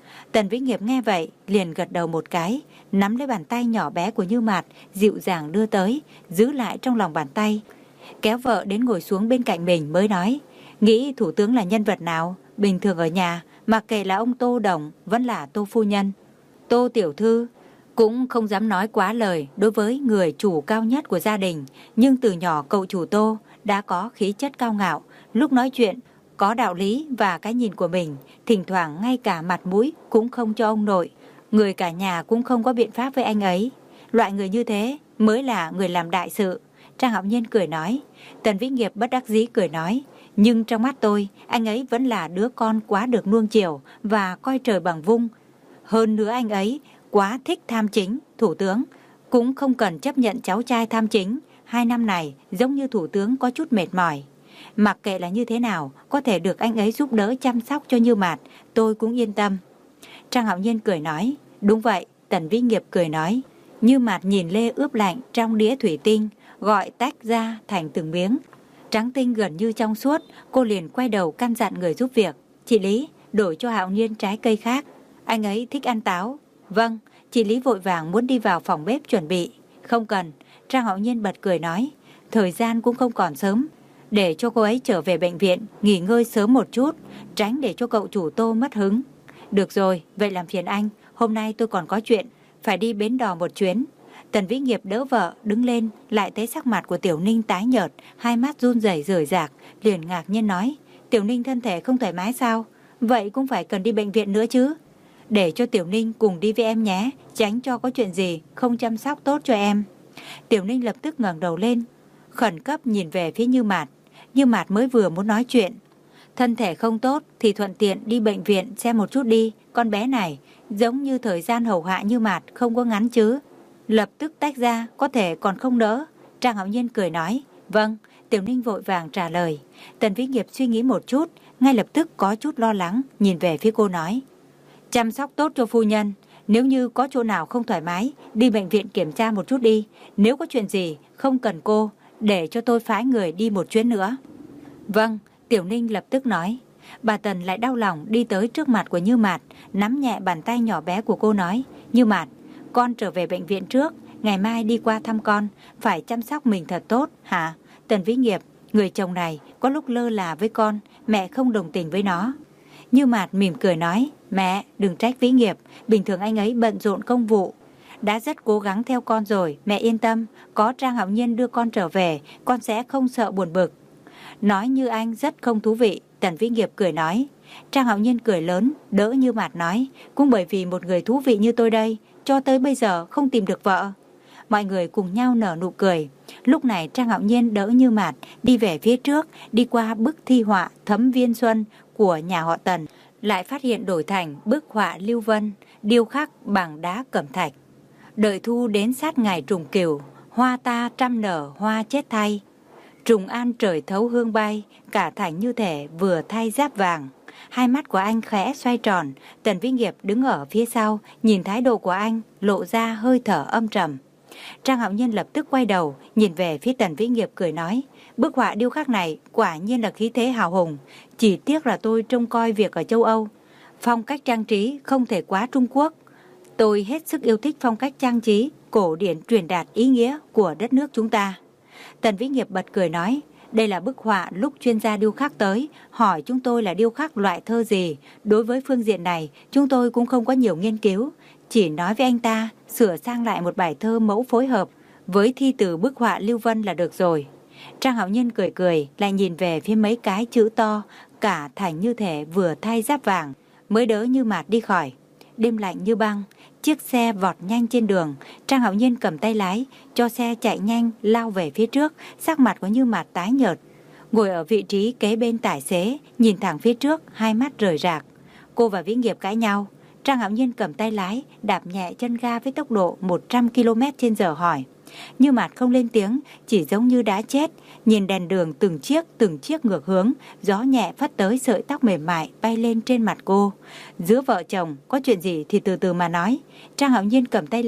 Speaker 1: Tần Vĩ Nghiệp nghe vậy liền gật đầu một cái, nắm lấy bàn tay nhỏ bé của Như Mạt, dịu dàng đưa tới, giữ lại trong lòng bàn tay, kéo vợ đến ngồi xuống bên cạnh mình mới nói: nghĩ thủ tướng là nhân vật nào? Bình thường ở nhà, mặc kệ là ông Tô Đồng vẫn là Tô phu nhân, Tô tiểu thư, cũng không dám nói quá lời đối với người chủ cao nhất của gia đình. Nhưng từ nhỏ cậu chủ Tô đã có khí chất cao ngạo, lúc nói chuyện có đạo lý và cái nhìn của mình, thỉnh thoảng ngay cả mặt mũi cũng không cho ông nội. Người cả nhà cũng không có biện pháp với anh ấy. Loại người như thế mới là người làm đại sự. Trang Hạo Nhiên cười nói. Tần Vĩ Nghiệp bất đắc dĩ cười nói: nhưng trong mắt tôi, anh ấy vẫn là đứa con quá được nuông chiều và coi trời bằng vung. Hơn nữa anh ấy quá thích tham chính. Thủ tướng cũng không cần chấp nhận cháu trai tham chính. Hai năm này giống như thủ tướng có chút mệt mỏi. Mặc kệ là như thế nào, có thể được anh ấy giúp đỡ chăm sóc cho Như Mạt, tôi cũng yên tâm. Trang Hạo Nhiên cười nói. Đúng vậy. Tần Vĩ Nghiệp cười nói. Như Mạt nhìn lê ướp lạnh trong đĩa thủy tinh, gọi tách ra thành từng miếng, trắng tinh gần như trong suốt. Cô liền quay đầu căn dặn người giúp việc: chị Lý, đổi cho Hạo Nhiên trái cây khác, anh ấy thích ăn táo. Vâng. Chị Lý vội vàng muốn đi vào phòng bếp chuẩn bị. Không cần. Trang Hạo Nhiên bật cười nói. Thời gian cũng không còn sớm, để cho cô ấy trở về bệnh viện nghỉ ngơi sớm một chút, tránh để cho cậu chủ Tô mất hứng. Được rồi, vậy làm phiền anh, hôm nay tôi còn có chuyện, phải đi bến đò một chuyến. Tần Vĩ Nghiệp đỡ vợ đứng lên, lại thấy sắc mặt của Tiểu Ninh tái nhợt, hai mắt run rẩy rời rạc, liền ngạc nhiên nói: Tiểu Ninh thân thể không thoải mái sao? Vậy cũng phải cần đi bệnh viện nữa chứ. Để cho Tiểu Ninh cùng đi với em nhé, tránh cho có chuyện gì không chăm sóc tốt cho em. Tiểu Ninh lập tức ngẩng đầu lên, khẩn cấp nhìn về phía Như Mạt. Như Mạt mới vừa muốn nói chuyện: thân thể không tốt thì thuận tiện đi bệnh viện xem một chút đi. Con bé này giống như thời gian hầu hạ Như Mạt không có ngắn chứ. Lập tức tách ra, có thể còn không đỡ. Trang Hạo Nhiên cười nói. Vâng. Tiểu Ninh vội vàng trả lời. Tần Vĩ Nghiệp suy nghĩ một chút, ngay lập tức có chút lo lắng, nhìn về phía cô nói: chăm sóc tốt cho phu nhân, nếu như có chỗ nào không thoải mái, đi bệnh viện kiểm tra một chút đi. Nếu có chuyện gì không cần cô, để cho tôi phái người đi một chuyến nữa. Vâng. Tiểu Ninh lập tức nói. Bà Tần lại đau lòng đi tới trước mặt của Như Mạt, nắm nhẹ bàn tay nhỏ bé của cô nói: Như Mạt, con trở về bệnh viện trước, ngày mai đi qua thăm con, phải chăm sóc mình thật tốt, hả? Tần Vĩ Nghiệp, người chồng này có lúc lơ là với con, mẹ không đồng tình với nó. Như Mạt mỉm cười nói: mẹ, đừng trách Vĩ Nghiệp, bình thường anh ấy bận rộn công vụ, đã rất cố gắng theo con rồi, mẹ yên tâm, có Trang Hạo Nhiên đưa con trở về, con sẽ không sợ buồn bực. Nói như anh rất không thú vị. Tần Vĩ Nghiệp cười nói. Trang Hạo Nhiên cười lớn, đỡ Như Mạt nói: cũng bởi vì một người thú vị như tôi đây, cho tới bây giờ không tìm được vợ. Mọi người cùng nhau nở nụ cười. Lúc này Trang Hạo Nhiên đỡ Như Mạt đi về phía trước, đi qua bức thi họa Thấm Viên Xuân của nhà họ Tần, lại phát hiện đổi thành bức họa Lưu Vân, điêu khắc bằng đá cẩm thạch. Đợi thu đến sát ngày trùng cửu, hoa ta trăm nở hoa chết thay. Trùng an trời thấu hương bay, cả thành như thể vừa thay giáp vàng. Hai mắt của anh khẽ xoay tròn. Tần Vĩ Nghiệp đứng ở phía sau, nhìn thái độ của anh lộ ra hơi thở âm trầm. Trang Hạo Nhiên lập tức quay đầu nhìn về phía Tần Vĩ Nghiệp cười nói: bức họa điêu khắc này quả nhiên là khí thế hào hùng. Chỉ tiếc là tôi trông coi việc ở châu Âu, phong cách trang trí không thể quá Trung Quốc. Tôi hết sức yêu thích phong cách trang trí cổ điển truyền đạt ý nghĩa của đất nước chúng ta. Tần Vĩ Nghiệp bật cười nói: đây là bức họa lúc chuyên gia điêu khắc tới, hỏi chúng tôi là điêu khắc loại thơ gì. Đối với phương diện này, chúng tôi cũng không có nhiều nghiên cứu, chỉ nói với anh ta sửa sang lại một bài thơ mẫu phối hợp với thi từ bức họa Lưu Vân là được rồi. Trang Hạo Nhiên cười cười, lại nhìn về phía mấy cái chữ to, cả thành như thể vừa thay giáp vàng, mới đỡ Như Mạt đi khỏi. Đêm lạnh như băng, chiếc xe vọt nhanh trên đường. Trang Hạo Nhiên cầm tay lái, cho xe chạy nhanh lao về phía trước. Sắc mặt của Như Mạt tái nhợt, ngồi ở vị trí kế bên tài xế, nhìn thẳng phía trước, hai mắt rời rạc. Cô và Vĩ Nghiệp cãi nhau. Trang Hạo Nhiên cầm tay lái, đạp nhẹ chân ga với tốc độ một trăm ki lô mét trên giờ hỏi. Như Mạt không lên tiếng, chỉ giống như đã chết, nhìn đèn đường từng chiếc từng chiếc ngược hướng, gió nhẹ phất tới sợi tóc mềm mại bay lên trên mặt cô. Giữa vợ chồng có chuyện gì thì từ từ mà nói. Trang Hạo Nhiên cầm tay lái,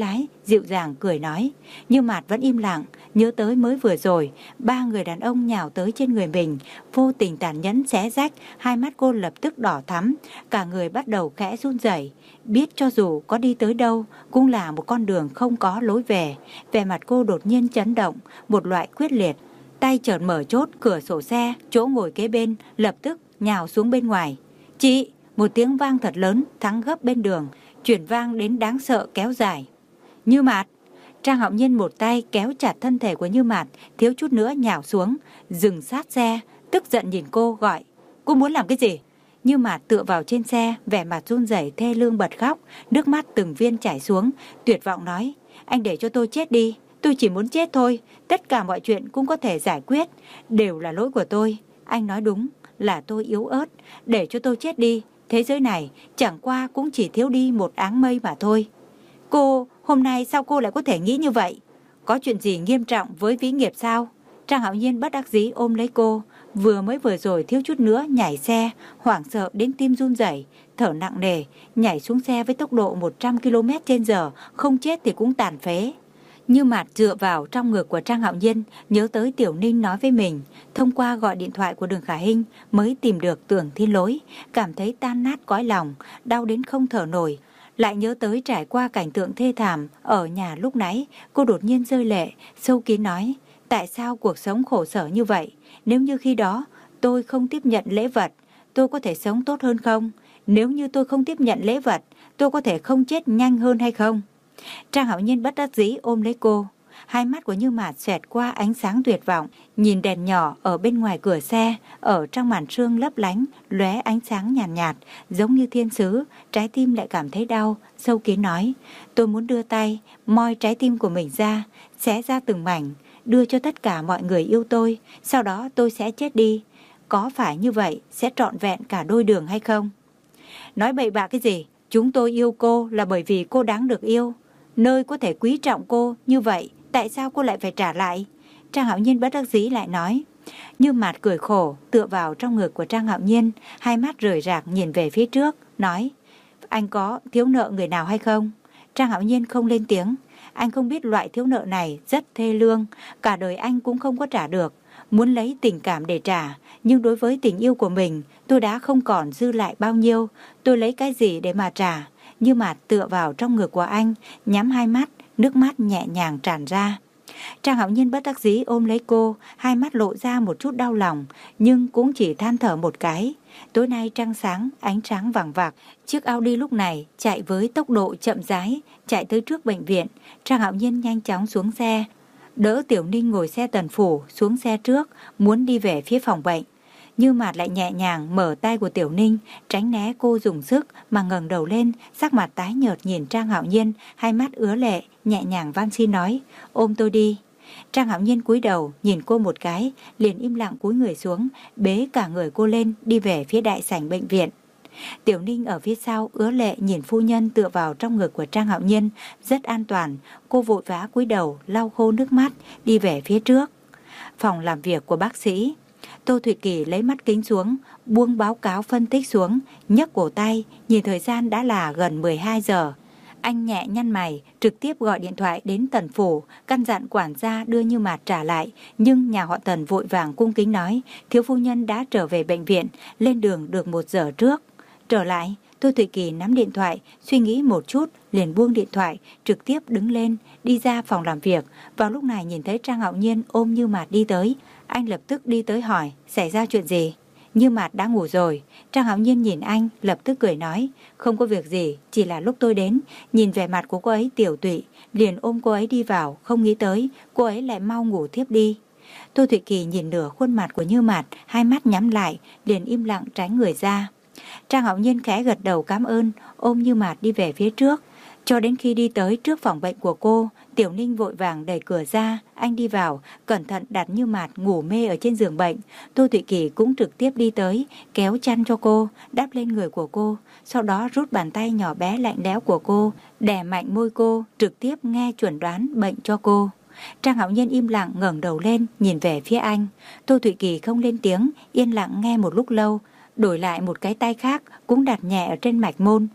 Speaker 1: dịu dàng cười nói. Như Mạt vẫn im lặng, nhớ tới mới vừa rồi, ba người đàn ông nhào tới trên người mình, vô tình tàn nhẫn xé rách, hai mắt cô lập tức đỏ thắm, cả người bắt đầu khẽ run rẩy, biết cho dù có đi tới đâu cũng là một con đường không có lối về. Vẻ mặt cô đột nhiên chấn động, một loại quyết liệt, tay chợt mở chốt cửa sổ xe, chỗ ngồi kế bên lập tức nhào xuống bên ngoài. Chị! Một tiếng vang thật lớn, thắng gấp bên đường, chuyển vang đến đáng sợ kéo dài. Như Mạt! Trang Hạo Nhiên một tay kéo chặt thân thể của Như Mạt, thiếu chút nữa nhào xuống, dừng sát xe, tức giận nhìn cô gọi. Cô muốn làm cái gì? Như Mạt tựa vào trên xe, vẻ mặt run rẩy thê lương bật khóc, nước mắt từng viên chảy xuống, tuyệt vọng nói. Anh để cho tôi chết đi, tôi chỉ muốn chết thôi, tất cả mọi chuyện cũng có thể giải quyết, đều là lỗi của tôi. Anh nói đúng, là tôi yếu ớt, để cho tôi chết đi, thế giới này chẳng qua cũng chỉ thiếu đi một áng mây mà thôi. Cô, hôm nay sao cô lại có thể nghĩ như vậy? Có chuyện gì nghiêm trọng với vĩ nghiệp sao? Trang Hạo Nhiên bất đắc dĩ ôm lấy cô, vừa mới vừa rồi thiếu chút nữa nhảy xe, hoảng sợ đến tim run rẩy, thở nặng nề, nhảy xuống xe với tốc độ một trăm ki lô mét trên giờ, không chết thì cũng tàn phế. Như Mạt dựa vào trong ngực của Trang Hạo Nhiên, nhớ tới Tiểu Ninh nói với mình, thông qua gọi điện thoại của Đường Khả Hinh mới tìm được Tưởng Thiên Lỗi, cảm thấy tan nát cõi lòng, đau đến không thở nổi. Lại nhớ tới trải qua cảnh tượng thê thảm ở nhà lúc nãy, cô đột nhiên rơi lệ, sâu kín nói, tại sao cuộc sống khổ sở như vậy? Nếu như khi đó tôi không tiếp nhận lễ vật, tôi có thể sống tốt hơn không? Nếu như tôi không tiếp nhận lễ vật, tôi có thể không chết nhanh hơn hay không? Trang Hạo Nhiên bất đắc dĩ ôm lấy cô, hai mắt của Như Mạt xẹt qua ánh sáng tuyệt vọng, nhìn đèn nhỏ ở bên ngoài cửa xe, ở trong màn sương lấp lánh, lóe ánh sáng nhàn nhạt, nhạt, giống như thiên sứ, trái tim lại cảm thấy đau, sâu kín nói, tôi muốn đưa tay, moi trái tim của mình ra, xé ra từng mảnh, đưa cho tất cả mọi người yêu tôi, sau đó tôi sẽ chết đi. Có phải như vậy sẽ trọn vẹn cả đôi đường hay không? Nói bậy bạ cái gì? Chúng tôi yêu cô là bởi vì cô đáng được yêu. Nơi có thể quý trọng cô như vậy, tại sao cô lại phải trả lại? Trang Hạo Nhiên bất đắc dĩ lại nói. Như Mạt cười khổ, tựa vào trong ngực của Trang Hạo Nhiên, hai mắt rời rạc nhìn về phía trước, nói, anh có thiếu nợ người nào hay không? Trang Hạo Nhiên không lên tiếng, anh không biết loại thiếu nợ này rất thê lương, cả đời anh cũng không có trả được, muốn lấy tình cảm để trả, nhưng đối với tình yêu của mình, tôi đã không còn dư lại bao nhiêu, tôi lấy cái gì để mà trả? Như Mạt tựa vào trong ngực của anh, nhắm hai mắt, nước mắt nhẹ nhàng tràn ra. Trang Hạo Nhiên bất đắc dĩ ôm lấy cô, hai mắt lộ ra một chút đau lòng, nhưng cũng chỉ than thở một cái. Tối nay trăng sáng, ánh sáng vàng vạc, chiếc Audi lúc này chạy với tốc độ chậm rãi, chạy tới trước bệnh viện. Trang Hạo Nhiên nhanh chóng xuống xe, đỡ Tiểu Ninh ngồi xe Tần Phủ xuống xe trước, muốn đi về phía phòng bệnh. Như Mạt lại nhẹ nhàng mở tay của Tiểu Ninh, tránh né cô dùng sức mà ngẩng đầu lên, sắc mặt tái nhợt nhìn Trang Hạo Nhiên, hai mắt ứa lệ, nhẹ nhàng van xin nói, ôm tôi đi. Trang Hạo Nhiên cúi đầu nhìn cô một cái, liền im lặng cúi người xuống, bế cả người cô lên đi về phía đại sảnh bệnh viện. Tiểu Ninh ở phía sau ứa lệ nhìn phu nhân tựa vào trong ngực của Trang Hạo Nhiên, rất an toàn. Cô vội vã cúi đầu lau khô nước mắt đi về phía trước. Phòng làm việc của bác sĩ. Tô Thụy Kỳ lấy mắt kính xuống, buông báo cáo phân tích xuống, nhấc cổ tay, nhìn thời gian đã là gần mười hai giờ. Anh nhẹ nhăn mày, trực tiếp gọi điện thoại đến Tần Phủ, căn dặn quản gia đưa Như Mạt trả lại, nhưng nhà họ Tần vội vàng cung kính nói, thiếu phu nhân đã trở về bệnh viện, lên đường được một giờ trước. Trở lại, Tô Thụy Kỳ nắm điện thoại, suy nghĩ một chút, liền buông điện thoại, trực tiếp đứng lên, đi ra phòng làm việc. Vào lúc này nhìn thấy Trang Hạo Nhiên ôm Như Mạt đi tới, anh lập tức đi tới hỏi, xảy ra chuyện gì? Như Mạt đã ngủ rồi. Trang Hạo Nhiên nhìn anh, lập tức cười nói, không có việc gì, chỉ là lúc tôi đến, nhìn vẻ mặt của cô ấy tiểu tụy, liền ôm cô ấy đi vào, không nghĩ tới, cô ấy lại mau ngủ thiếp đi. Tô Thụy Kỳ nhìn nửa khuôn mặt của Như Mạt, hai mắt nhắm lại, liền im lặng tránh người ra. Trang Hạo Nhiên khẽ gật đầu cảm ơn, ôm Như Mạt đi về phía trước. Cho đến khi đi tới trước phòng bệnh của cô, Tiểu Ninh vội vàng đẩy cửa ra, anh đi vào, cẩn thận đặt Như Mạt ngủ mê ở trên giường bệnh. Tô Thụy Kỳ cũng trực tiếp đi tới, kéo chăn cho cô, đắp lên người của cô, sau đó rút bàn tay nhỏ bé lạnh lẽo của cô, đè mạnh môi cô, trực tiếp nghe chuẩn đoán bệnh cho cô. Trang Hạo Nhiên im lặng ngẩng đầu lên, nhìn về phía anh. Tô Thụy Kỳ không lên tiếng, yên lặng nghe một lúc lâu, đổi lại một cái tay khác cũng đặt nhẹ ở trên mạch môn.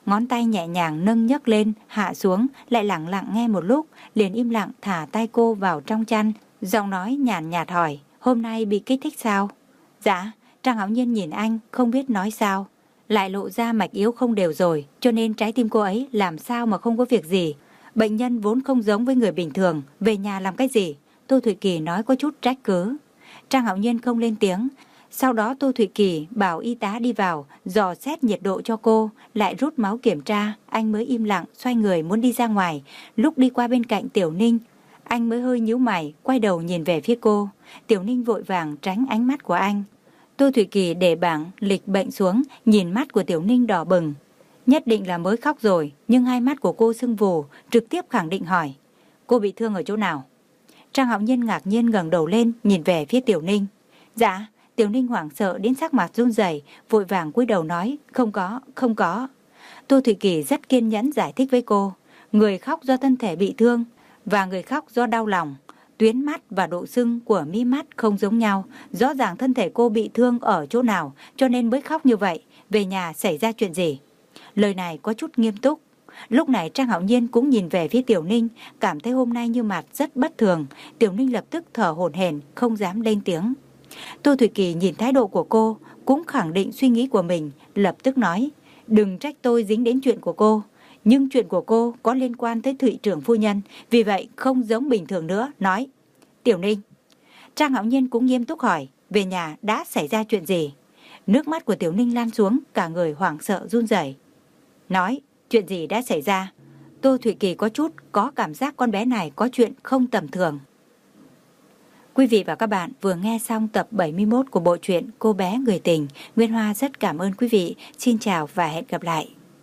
Speaker 1: ngón tay nhẹ nhàng nâng nhấc lên, hạ xuống, lại lặng lặng nghe một lúc, liền im lặng thả tay cô vào trong chăn, giọng nói nhàn nhạt hỏi, hôm nay bị kích thích sao? Dạ. Trang Hạo Nhiên nhìn anh, không biết nói sao. Lại lộ ra mạch yếu không đều rồi, cho nên trái tim cô ấy làm sao mà không có việc gì. Bệnh nhân vốn không giống với người bình thường, về nhà làm cái gì? Tô Thụy Kỳ nói có chút trách cứ. Trang Hạo Nhiên không lên tiếng. Sau đó Tô Thụy Kỳ bảo y tá đi vào, dò xét nhiệt độ cho cô, lại rút máu kiểm tra, anh mới im lặng, xoay người muốn đi ra ngoài. Lúc đi qua bên cạnh Tiểu Ninh, anh mới hơi nhíu mày, quay đầu nhìn về phía cô. Tiểu Ninh vội vàng tránh ánh mắt của anh. Tô Thụy Kỳ để bảng lịch bệnh xuống, nhìn mắt của Tiểu Ninh đỏ bừng. Nhất định là mới khóc rồi, nhưng hai mắt của cô sưng vù, trực tiếp khẳng định hỏi. Cô bị thương ở chỗ nào? Trang Hạo Nhiên ngạc nhiên ngẩng đầu lên, nhìn về phía Tiểu Ninh. Dạ. Tiểu Ninh hoảng sợ đến sắc mặt run rẩy, vội vàng cúi đầu nói, không có, không có. Tô Thụy Kỳ rất kiên nhẫn giải thích với cô. Người khóc do thân thể bị thương, và người khóc do đau lòng. Tuyến mắt và độ sưng của mí mắt không giống nhau, rõ ràng thân thể cô bị thương ở chỗ nào, cho nên mới khóc như vậy. Về nhà xảy ra chuyện gì? Lời này có chút nghiêm túc. Lúc này Trang Hạo Nhiên cũng nhìn về phía Tiểu Ninh, cảm thấy hôm nay như mặt rất bất thường. Tiểu Ninh lập tức thở hổn hển, không dám lên tiếng. Tô Thụy Kỳ nhìn thái độ của cô, cũng khẳng định suy nghĩ của mình, lập tức nói, đừng trách tôi dính đến chuyện của cô. Nhưng chuyện của cô có liên quan tới Thụy trưởng phu nhân, vì vậy không giống bình thường nữa, nói. Tiểu Ninh. Trang Hạo Nhiên cũng nghiêm túc hỏi, về nhà đã xảy ra chuyện gì? Nước mắt của Tiểu Ninh lan xuống, cả người hoảng sợ run rẩy. Nói, chuyện gì đã xảy ra? Tô Thụy Kỳ có chút có cảm giác con bé này có chuyện không tầm thường. Quý vị và các bạn vừa nghe xong tập bảy mươi mốt của bộ truyện Cô bé người tình. Nguyên Hoa rất cảm ơn quý vị. Xin chào và hẹn gặp lại.